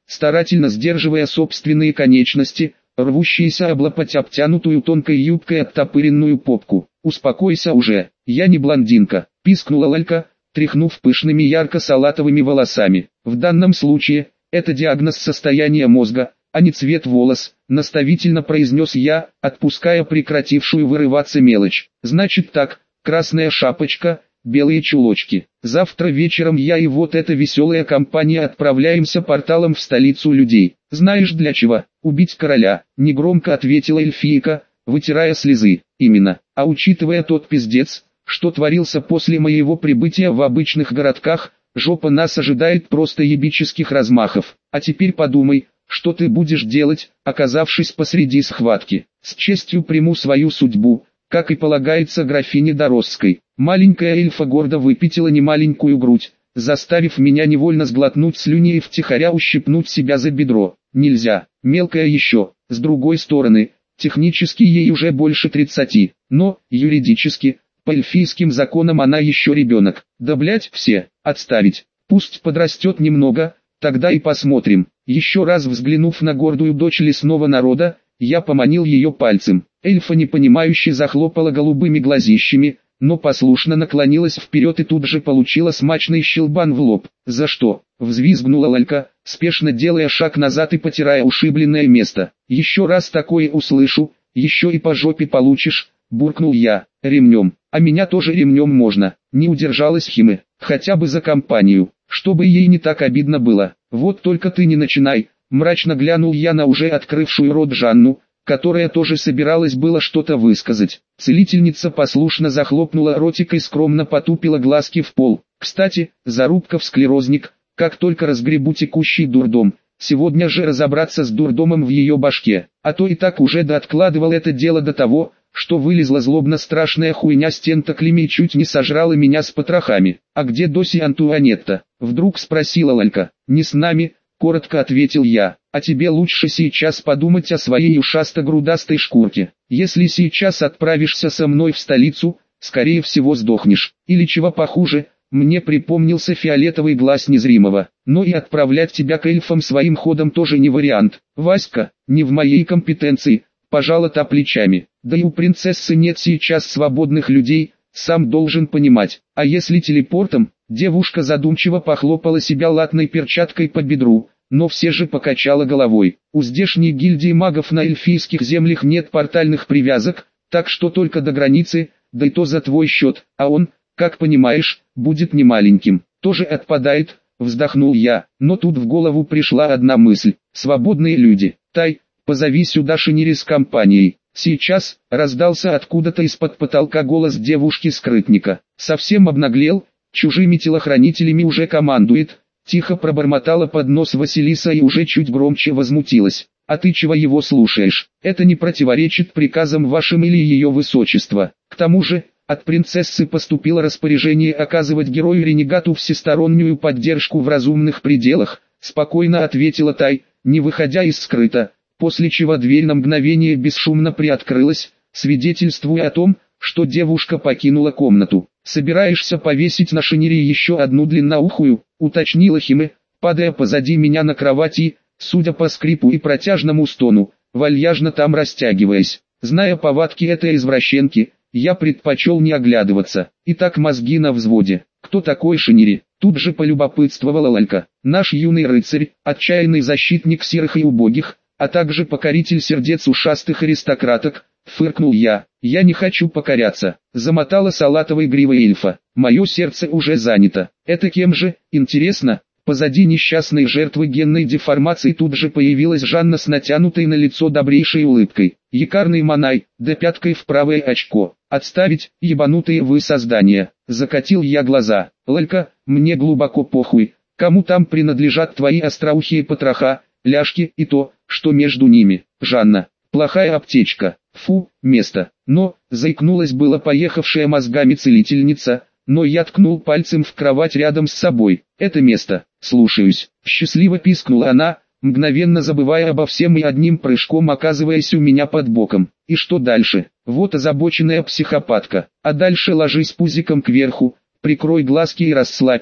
старательно сдерживая собственные конечности, рвущиеся облапать обтянутую тонкой юбкой оттопыренную попку. «Успокойся уже, я не блондинка», — пискнула Лалька, тряхнув пышными ярко-салатовыми волосами. «В данном случае, это диагноз состояния мозга, а не цвет волос», — наставительно произнес я, отпуская прекратившую вырываться мелочь. «Значит так, красная шапочка, белые чулочки. Завтра вечером я и вот эта веселая компания отправляемся порталом в столицу людей. Знаешь для чего? Убить короля», — негромко ответила эльфийка, вытирая слезы. «Именно. А учитывая тот пиздец, что творился после моего прибытия в обычных городках, жопа нас ожидает просто ебических размахов. А теперь подумай, что ты будешь делать, оказавшись посреди схватки. С честью приму свою судьбу, как и полагается графине Доросской». Маленькая эльфа гордо выпятила немаленькую грудь, заставив меня невольно сглотнуть слюни и втихаря ущипнуть себя за бедро. «Нельзя, мелкая еще». С другой стороны, технически ей уже больше тридцати, но, юридически, по эльфийским законам она еще ребенок. Да блять, все, отставить. Пусть подрастет немного, тогда и посмотрим. Еще раз взглянув на гордую дочь лесного народа, я поманил ее пальцем. Эльфа непонимающе захлопала голубыми глазищами, но послушно наклонилась вперед и тут же получила смачный щелбан в лоб. «За что?» — взвизгнула Лалька, спешно делая шаг назад и потирая ушибленное место. «Еще раз такое услышу, еще и по жопе получишь», — буркнул я. «Ремнем. А меня тоже ремнем можно». Не удержалась Химе, хотя бы за компанию, чтобы ей не так обидно было. «Вот только ты не начинай», — мрачно глянул я на уже открывшую рот Жанну, которая тоже собиралась было что-то высказать. Целительница послушно захлопнула ротик и скромно потупила глазки в пол. «Кстати, зарубка в склерозник, как только разгребу текущий дурдом, сегодня же разобраться с дурдомом в ее башке, а то и так уже дооткладывал это дело до того, что вылезла злобно страшная хуйня с тентаклями и чуть не сожрала меня с потрохами». «А где Доси Антуанетта?» — вдруг спросила Лалька. «Не с нами», — коротко ответил я. «А тебе лучше сейчас подумать о своей ушасто-грудастой шкурке. Если сейчас отправишься со мной в столицу, скорее всего сдохнешь. Или чего похуже, мне припомнился фиолетовый глаз незримого. Но и отправлять тебя к эльфам своим ходом тоже не вариант. Васька, не в моей компетенции», — пожала та плечами. «Да и у принцессы нет сейчас свободных людей, сам должен понимать. А если телепортом?» Девушка задумчиво похлопала себя латной перчаткой по бедру, но все же покачала головой. «У здешней гильдии магов на эльфийских землях нет портальных привязок, так что только до границы, да и то за твой счет, а он, как понимаешь, будет немаленьким». «Тоже отпадает», — вздохнул я, но тут в голову пришла одна мысль. «Свободные люди. Тай, позови сюда Шинири с компанией». Сейчас раздался откуда-то из-под потолка голос девушки-скрытника. «Совсем обнаглел, чужими телохранителями уже командует», — тихо пробормотала под нос Василиса и уже чуть громче возмутилась. «А ты чего его слушаешь? Это не противоречит приказам вашим или ее высочества. К тому же, от принцессы поступило распоряжение оказывать герою-ренегату всестороннюю поддержку в разумных пределах», — спокойно ответила Тай, не выходя из скрыта, после чего дверь на мгновение бесшумно приоткрылась, свидетельствуя о том, что девушка покинула комнату. «Собираешься повесить на Шинире еще одну длинноухую?» — уточнила Химе, падая позади меня на кровати, судя по скрипу и протяжному стону, вальяжно там растягиваясь. Зная повадки этой извращенки, я предпочел не оглядываться. И так мозги на взводе. «Кто такой Шинири?» — тут же полюбопытствовала Лалька. «Наш юный рыцарь, отчаянный защитник серых и убогих, а также покоритель сердец ушастых аристократок», — фыркнул я. «Я не хочу покоряться», — замотала салатовой гривой эльфа. «Мое сердце уже занято». «Это кем же, интересно?» Позади несчастной жертвы генной деформации тут же появилась Жанна с натянутой на лицо добрейшей улыбкой. «Якарный Манай, да пяткой в правое очко. Отставить, ебанутые вы создания!» Закатил я глаза. «Лалька, мне глубоко похуй, кому там принадлежат твои остроухие потроха, ляжки и то, что между ними. Жанна, плохая аптечка. Фу, место». Но, заикнулась было поехавшая мозгами целительница, но я ткнул пальцем в кровать рядом с собой. «Это место. Слушаюсь». Счастливо пискнула она, мгновенно забывая обо всем и одним прыжком оказываясь у меня под боком. «И что дальше?» «Вот озабоченная психопатка. А дальше ложись пузиком кверху, прикрой глазки и расслабься»,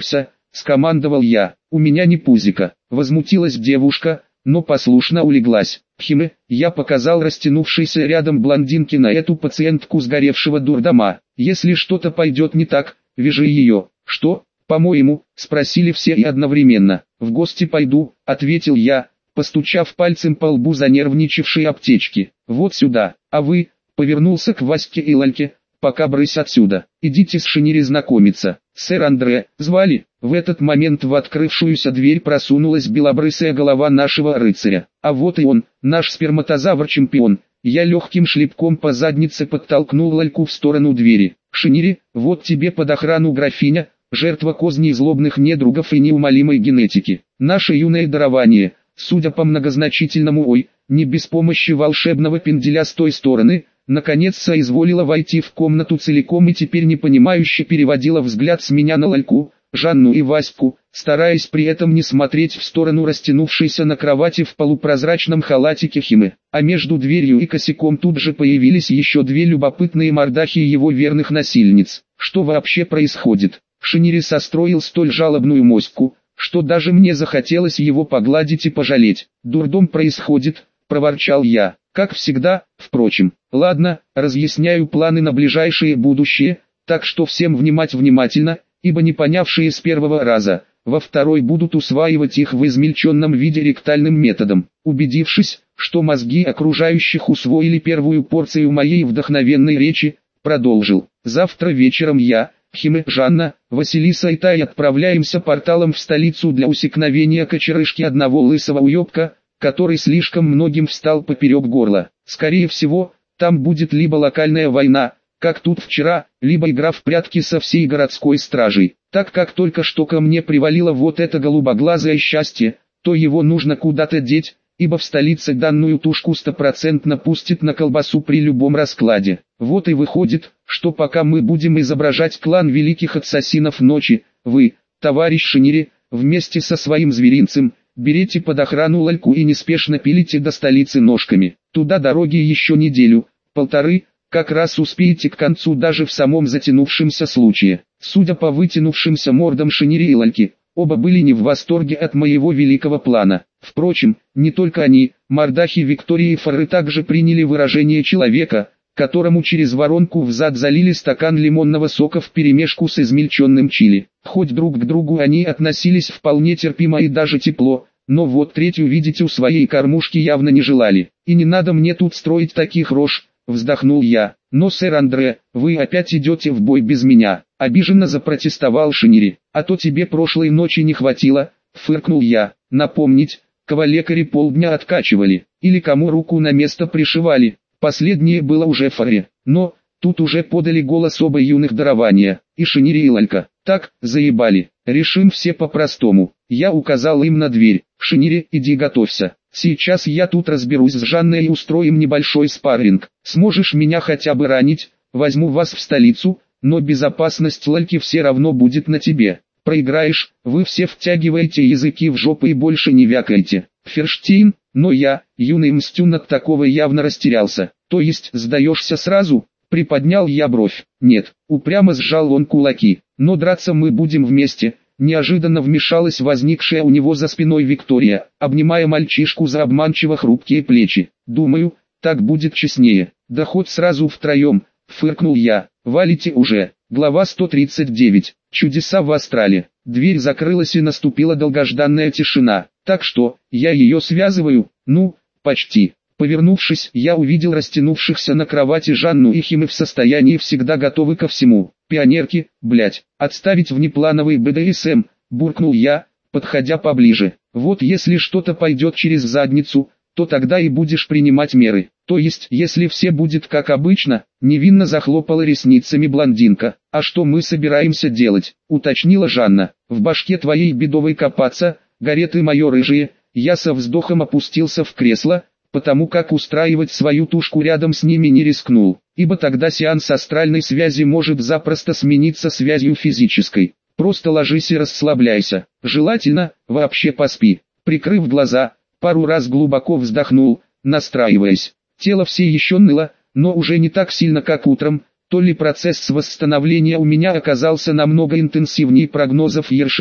скомандовал я. У меня не пузико. Возмутилась девушка, но послушно улеглась. Химе, я показал растянувшейся рядом блондинке на эту пациентку сгоревшего дурдома. Если что-то пойдет не так, вяжи ее. Что? По-моему, спросили все и одновременно. В гости пойду, ответил я, постучав пальцем по лбу занервничавшей аптечки. Вот сюда. А вы? Повернулся к Ваське и Лальке. Пока брысь отсюда. Идите с Шинири знакомиться. Сэр Андре, звали? В этот момент в открывшуюся дверь просунулась белобрысая голова нашего рыцаря. А вот и он, наш сперматозавр-чемпион. Я легким шлепком по заднице подтолкнул Лальку в сторону двери. Шинири, вот тебе под охрану графиня, жертва козней злобных недругов и неумолимой генетики. Наше юное дарование, судя по многозначительному «ой», не без помощи волшебного пенделя с той стороны, наконец соизволила войти в комнату целиком и теперь непонимающе переводила взгляд с меня на Лальку, Жанну и Ваську, стараясь при этом не смотреть в сторону растянувшейся на кровати в полупрозрачном халатике Химы. А между дверью и косяком тут же появились еще две любопытные мордахи его верных насильниц. Что вообще происходит? Шинири состроил столь жалобную моську, что даже мне захотелось его погладить и пожалеть. «Дурдом происходит», — проворчал я. Как всегда, впрочем. Ладно, разъясняю планы на ближайшее будущее, так что всем внимать внимательно, ибо не понявшие с первого раза, во второй будут усваивать их в измельченном виде ректальным методом. Убедившись, что мозги окружающих усвоили первую порцию моей вдохновенной речи, продолжил. Завтра вечером я, Химе, Жанна, Василиса и Тай отправляемся порталом в столицу для усекновения кочерышки одного лысого уебка, который слишком многим встал поперек горла. Скорее всего, там будет либо локальная война, как тут вчера, либо игра в прятки со всей городской стражей. Так как только что ко мне привалило вот это голубоглазое счастье, то его нужно куда-то деть, ибо в столице данную тушку стопроцентно пустит на колбасу при любом раскладе. Вот и выходит, что пока мы будем изображать клан великих ассасинов ночи, вы, товарищ Шинири, вместе со своим зверинцем, берите под охрану Лальку и неспешно пилите до столицы ножками. Туда дороги еще неделю, полторы, как раз успеете к концу даже в самом затянувшемся случае. Судя по вытянувшимся мордам Шинири и Лальки, оба были не в восторге от моего великого плана. Впрочем, не только они, мордахи Виктории и Фары также приняли выражение человека, которому через воронку в зад залили стакан лимонного сока вперемешку с измельченным чили. Хоть друг к другу они относились вполне терпимо и даже тепло, но вот третью видеть у своей кормушки явно не желали. И не надо мне тут строить таких рож, вздохнул я. Но, сэр Андре, вы опять идете в бой без меня, обиженно запротестовал Шинири. А то тебе прошлой ночи не хватило, фыркнул я. Напомнить, кавалекари полдня откачивали, или кому руку на место пришивали. Последнее было уже Фаре, но, тут уже подали голос оба юных дарования, и Шинири и Лалька. Так, заебали, решим все по-простому. Я указал им на дверь. Шинири, иди готовься. Сейчас я тут разберусь с Жанной и устроим небольшой спарринг. Сможешь меня хотя бы ранить, возьму вас в столицу, но безопасность Лальки все равно будет на тебе. Проиграешь, вы все втягиваете языки в жопу и больше не вякаете. Ферштейн, но я, юный мстюн, от такого явно растерялся. То есть сдаешься сразу? Приподнял я бровь. Нет, упрямо сжал он кулаки. Но драться мы будем вместе. Неожиданно вмешалась возникшая у него за спиной Виктория, обнимая мальчишку за обманчиво хрупкие плечи. Думаю, так будет честнее. Да хоть сразу втроем, фыркнул я. Валите уже. Глава сто тридцать девять. Чудеса в астрале. Дверь закрылась и наступила долгожданная тишина. Так что, я ее связываю? Ну, почти. Повернувшись, я увидел растянувшихся на кровати Жанну и Химы в состоянии всегда готовы ко всему. Пионерки, блять, отставить внеплановый бэ дэ эс эм, буркнул я, подходя поближе. Вот если что-то пойдет через задницу, то тогда и будешь принимать меры. То есть, если все будет как обычно, невинно захлопала ресницами блондинка. А что мы собираемся делать, уточнила Жанна. В башке твоей бедовой копаться, гареты мое рыжие. Я со вздохом опустился в кресло, потому как устраивать свою тушку рядом с ними не рискнул, ибо тогда сеанс астральной связи может запросто смениться связью физической. Просто ложись и расслабляйся, желательно, вообще поспи. Прикрыв глаза, пару раз глубоко вздохнул, настраиваясь. Тело все еще ныло, но уже не так сильно как утром, то ли процесс восстановления у меня оказался намного интенсивнее прогнозов Ершеры,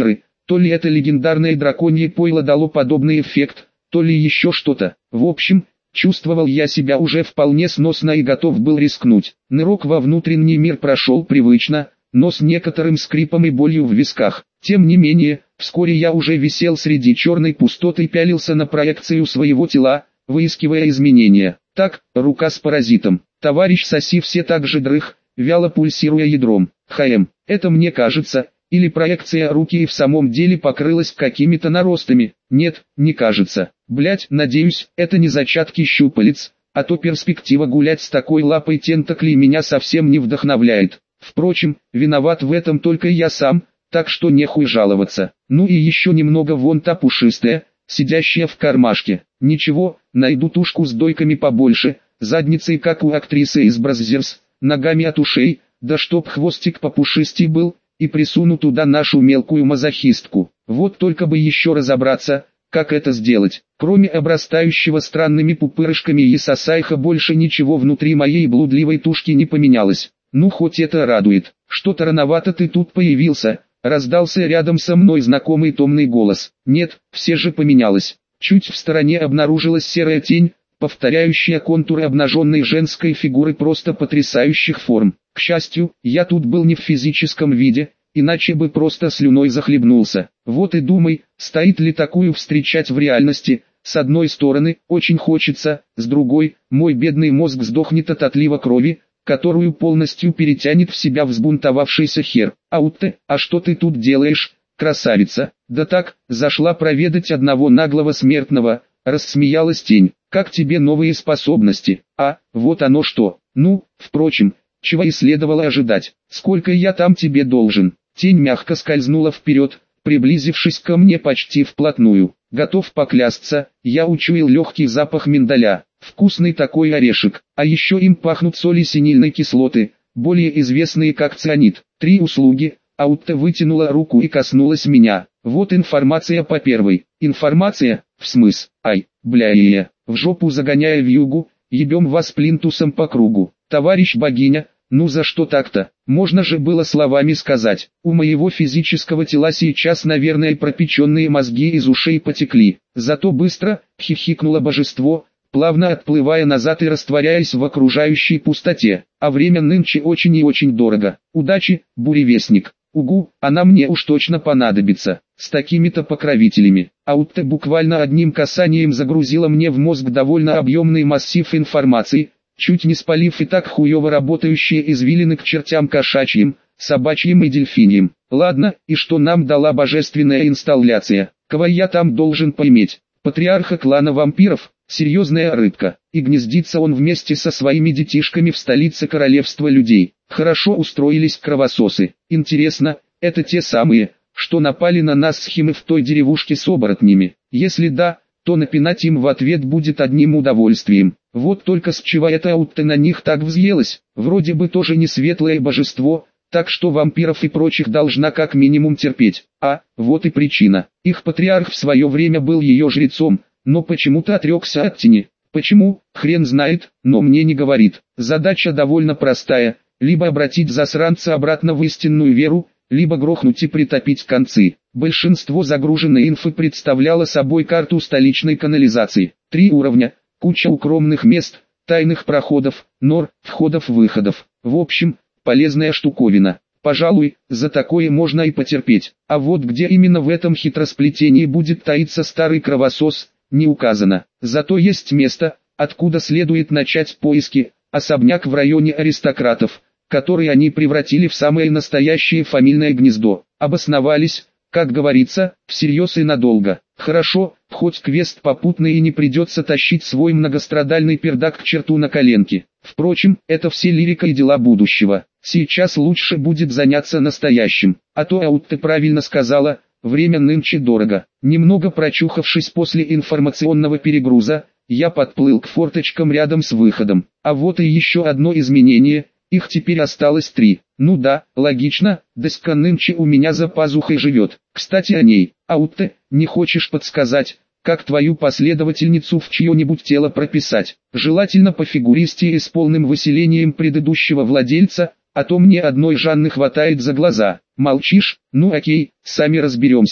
То ли это легендарное драконье пойло дало подобный эффект, то ли еще что-то. В общем, чувствовал я себя уже вполне сносно и готов был рискнуть. Нырок во внутренний мир прошел привычно, но с некоторым скрипом и болью в висках. Тем не менее, вскоре я уже висел среди черной пустоты и пялился на проекцию своего тела, выискивая изменения. Так, рука с паразитом. Товарищ соси все так же дрых, вяло пульсируя ядром. Хм, это мне кажется, или проекция руки и в самом деле покрылась какими-то наростами? Нет, не кажется. Блять, надеюсь, это не зачатки щупалец, а то перспектива гулять с такой лапой тентаклей меня совсем не вдохновляет. Впрочем, виноват в этом только я сам, так что нехуй жаловаться. Ну и еще немного вон та пушистая, сидящая в кармашке. Ничего, найду тушку с дойками побольше, задницей как у актрисы из Браззерс, ногами от ушей, да чтоб хвостик попушистей был, и присуну туда нашу мелкую мазохистку. Вот только бы еще разобраться, как это сделать. Кроме обрастающего странными пупырышками Есасайха больше ничего внутри моей блудливой тушки не поменялось. Ну хоть это радует. Что-то рановато ты тут появился, раздался рядом со мной знакомый томный голос. Нет, все же поменялось. Чуть в стороне обнаружилась серая тень, повторяющая контуры обнаженной женской фигуры просто потрясающих форм. К счастью, я тут был не в физическом виде, иначе бы просто слюной захлебнулся. Вот и думай, стоит ли такую встречать в реальности. С одной стороны, очень хочется, с другой, мой бедный мозг сдохнет от отлива крови, которую полностью перетянет в себя взбунтовавшийся хер. Аутте, а что ты тут делаешь, красавица? Да так, зашла проведать одного наглого смертного, рассмеялась тень. Как тебе новые способности? А, вот оно что. Ну, впрочем, чего и следовало ожидать. Сколько я там тебе должен? Тень мягко скользнула вперед, приблизившись ко мне почти вплотную. Готов поклясться, я учуял легкий запах миндаля. Вкусный такой орешек, а еще им пахнут соли синильной кислоты, более известные как цианид. Три услуги. Аутте вытянула руку и коснулась меня. Вот информация по первой. Информация, в смыс, ай, бля-е-е, в жопу загоняя вьюгу, ебем вас плинтусом по кругу. Товарищ богиня, ну за что так-то? Можно же было словами сказать. У моего физического тела сейчас, наверное, пропеченные мозги из ушей потекли. Зато быстро, хихикнуло божество, плавно отплывая назад и растворяясь в окружающей пустоте. А время нынче очень и очень дорого. Удачи, буревестник. Угу, она мне уж точно понадобится. С такими-то покровителями. Аутте буквально одним касанием загрузила мне в мозг довольно объемный массив информации, чуть не спалив и так хуево работающие извилины к чертям кошачьим, собачьим и дельфиньим. Ладно, и что нам дала божественная инсталляция? Кого я там должен поиметь? Патриарха клана вампиров? Серьезная рыбка. И гнездится он вместе со своими детишками в столице королевства людей. Хорошо устроились кровососы. Интересно, это те самые, что напали на нас с Химы в той деревушке с оборотнями? Если да, то напинать им в ответ будет одним удовольствием. Вот только с чего это Аутте на них так взъелась? Вроде бы тоже не светлое божество, так что вампиров и прочих должна как минимум терпеть. А, вот и причина. Их патриарх в свое время был ее жрецом, но почему-то отрекся от тени. Почему, хрен знает, но мне не говорит. Задача довольно простая, либо обратить засранца обратно в истинную веру, либо грохнуть и притопить концы. Большинство загруженной инфы представляло собой карту столичной канализации. Три уровня, куча укромных мест, тайных проходов, нор, входов-выходов. В общем, полезная штуковина. Пожалуй, за такое можно и потерпеть. А вот где именно в этом хитросплетении будет таиться старый кровосос, не указано. Зато есть место, откуда следует начать поиски, особняк в районе аристократов, который они превратили в самое настоящее фамильное гнездо. Обосновались, как говорится, всерьез и надолго. Хорошо, хоть квест попутный и не придется тащить свой многострадальный пердак к черту на коленке. Впрочем, это все лирика и дела будущего. Сейчас лучше будет заняться настоящим. А то Аутте правильно сказала, время нынче дорого. Немного прочухавшись после информационного перегруза, я подплыл к форточкам рядом с выходом. А вот и еще одно изменение. Их теперь осталось три. Ну да, логично, Деська нынче у меня за пазухой живет. Кстати о ней. Аутте, не хочешь подсказать, как твою последовательницу в чье-нибудь тело прописать? Желательно по фигуристе и с полным выселением предыдущего владельца, а то мне одной Жанны хватает за глаза. Молчишь? Ну окей, сами разберемся.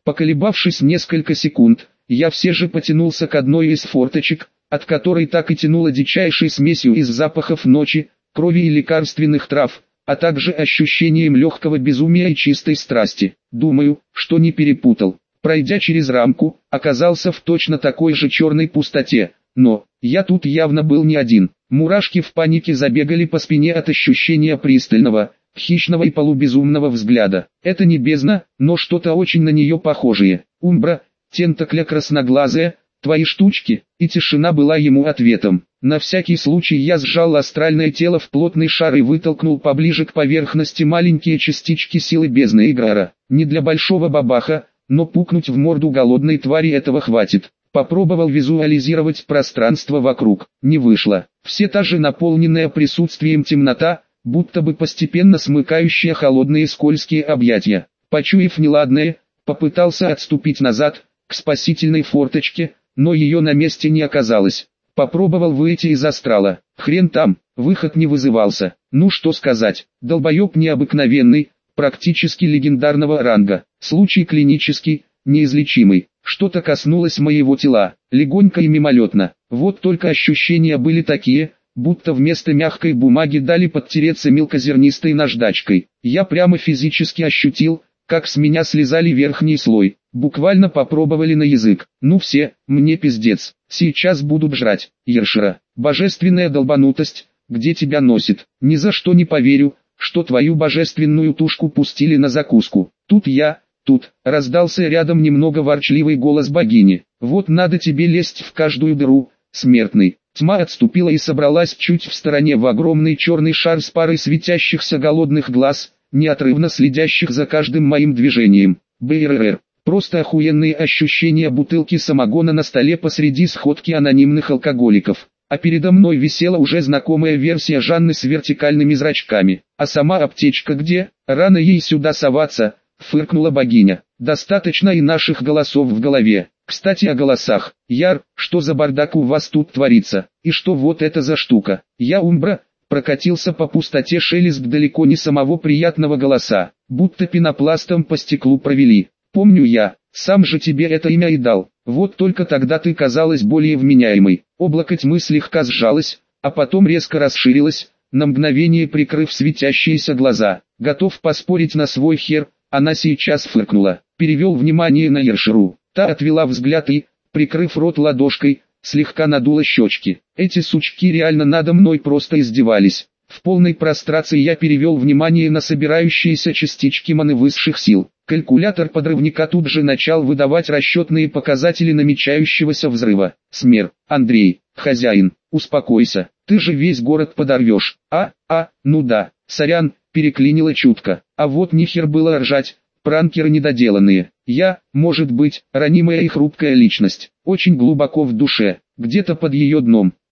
Поколебавшись несколько секунд, я все же потянулся к одной из форточек, от которой так и тянуло дичайшей смесью из запахов ночи, крови и лекарственных трав, а также ощущением легкого безумия и чистой страсти. Думаю, что не перепутал. Пройдя через рамку, оказался в точно такой же черной пустоте, но я тут явно был не один. Мурашки в панике забегали по спине от ощущения пристального, хищного и полубезумного взгляда. Это не бездна, но что-то очень на нее похожее. Умбра, тентакля красноглазая, твои штучки, и тишина была ему ответом. На всякий случай я сжал астральное тело в плотный шар и вытолкнул поближе к поверхности маленькие частички силы бездны Играра. Не для большого бабаха, но пукнуть в морду голодной твари этого хватит. Попробовал визуализировать пространство вокруг, не вышло. Все та же наполненная присутствием темнота, будто бы постепенно смыкающая холодные скользкие объятия. Почуяв неладное, попытался отступить назад, к спасительной форточке, но ее на месте не оказалось. Попробовал выйти из астрала, хрен там, выход не вызывался. Ну что сказать, долбоеб необыкновенный, практически легендарного ранга. Случай клинический, неизлечимый. Что-то коснулось моего тела, легонько и мимолетно. Вот только ощущения были такие, будто вместо мягкой бумаги дали подтереться мелкозернистой наждачкой. Я прямо физически ощутил, как с меня слезали верхний слой. Буквально попробовали на язык. Ну все, мне пиздец. Сейчас будут жрать. Ершера, божественная долбанутость, где тебя носит? Ни за что не поверю, что твою божественную тушку пустили на закуску. Тут я... Тут раздался рядом немного ворчливый голос богини. Вот надо тебе лезть в каждую дыру, смертный. Тьма отступила и собралась чуть в стороне в огромный черный шар с парой светящихся голодных глаз, неотрывно следящих за каждым моим движением. БРР. Просто охуенные ощущения бутылки самогона на столе посреди сходки анонимных алкоголиков. А передо мной висела уже знакомая версия Жанны с вертикальными зрачками. А сама аптечка где? Рано ей сюда соваться. Фыркнула богиня. Достаточно и наших голосов в голове. Кстати о голосах. Яр, что за бардак у вас тут творится? И что вот это за штука? Я Умбра. Прокатился по пустоте шелест далеко не самого приятного голоса. Будто пенопластом по стеклу провели. Помню я, сам же тебе это имя и дал. Вот только тогда ты казалась более вменяемой. Облако тьмы слегка сжалось, а потом резко расширилось, на мгновение прикрыв светящиеся глаза. Готов поспорить на свой хер. Она сейчас фыркнула, перевел внимание на Ершеру. Та отвела взгляд и, прикрыв рот ладошкой, слегка надула щечки. Эти сучки реально надо мной просто издевались. В полной прострации я перевел внимание на собирающиеся частички маны высших сил. Калькулятор подрывника тут же начал выдавать расчетные показатели намечающегося взрыва. Смер, Андрей, хозяин, успокойся, ты же весь город подорвешь. А, а, ну да, сорян, переклинило чутко. А вот нихер было ржать, пранкеры недоделанные. Я, может быть, ранимая и хрупкая личность, очень глубоко в душе, где-то под ее дном.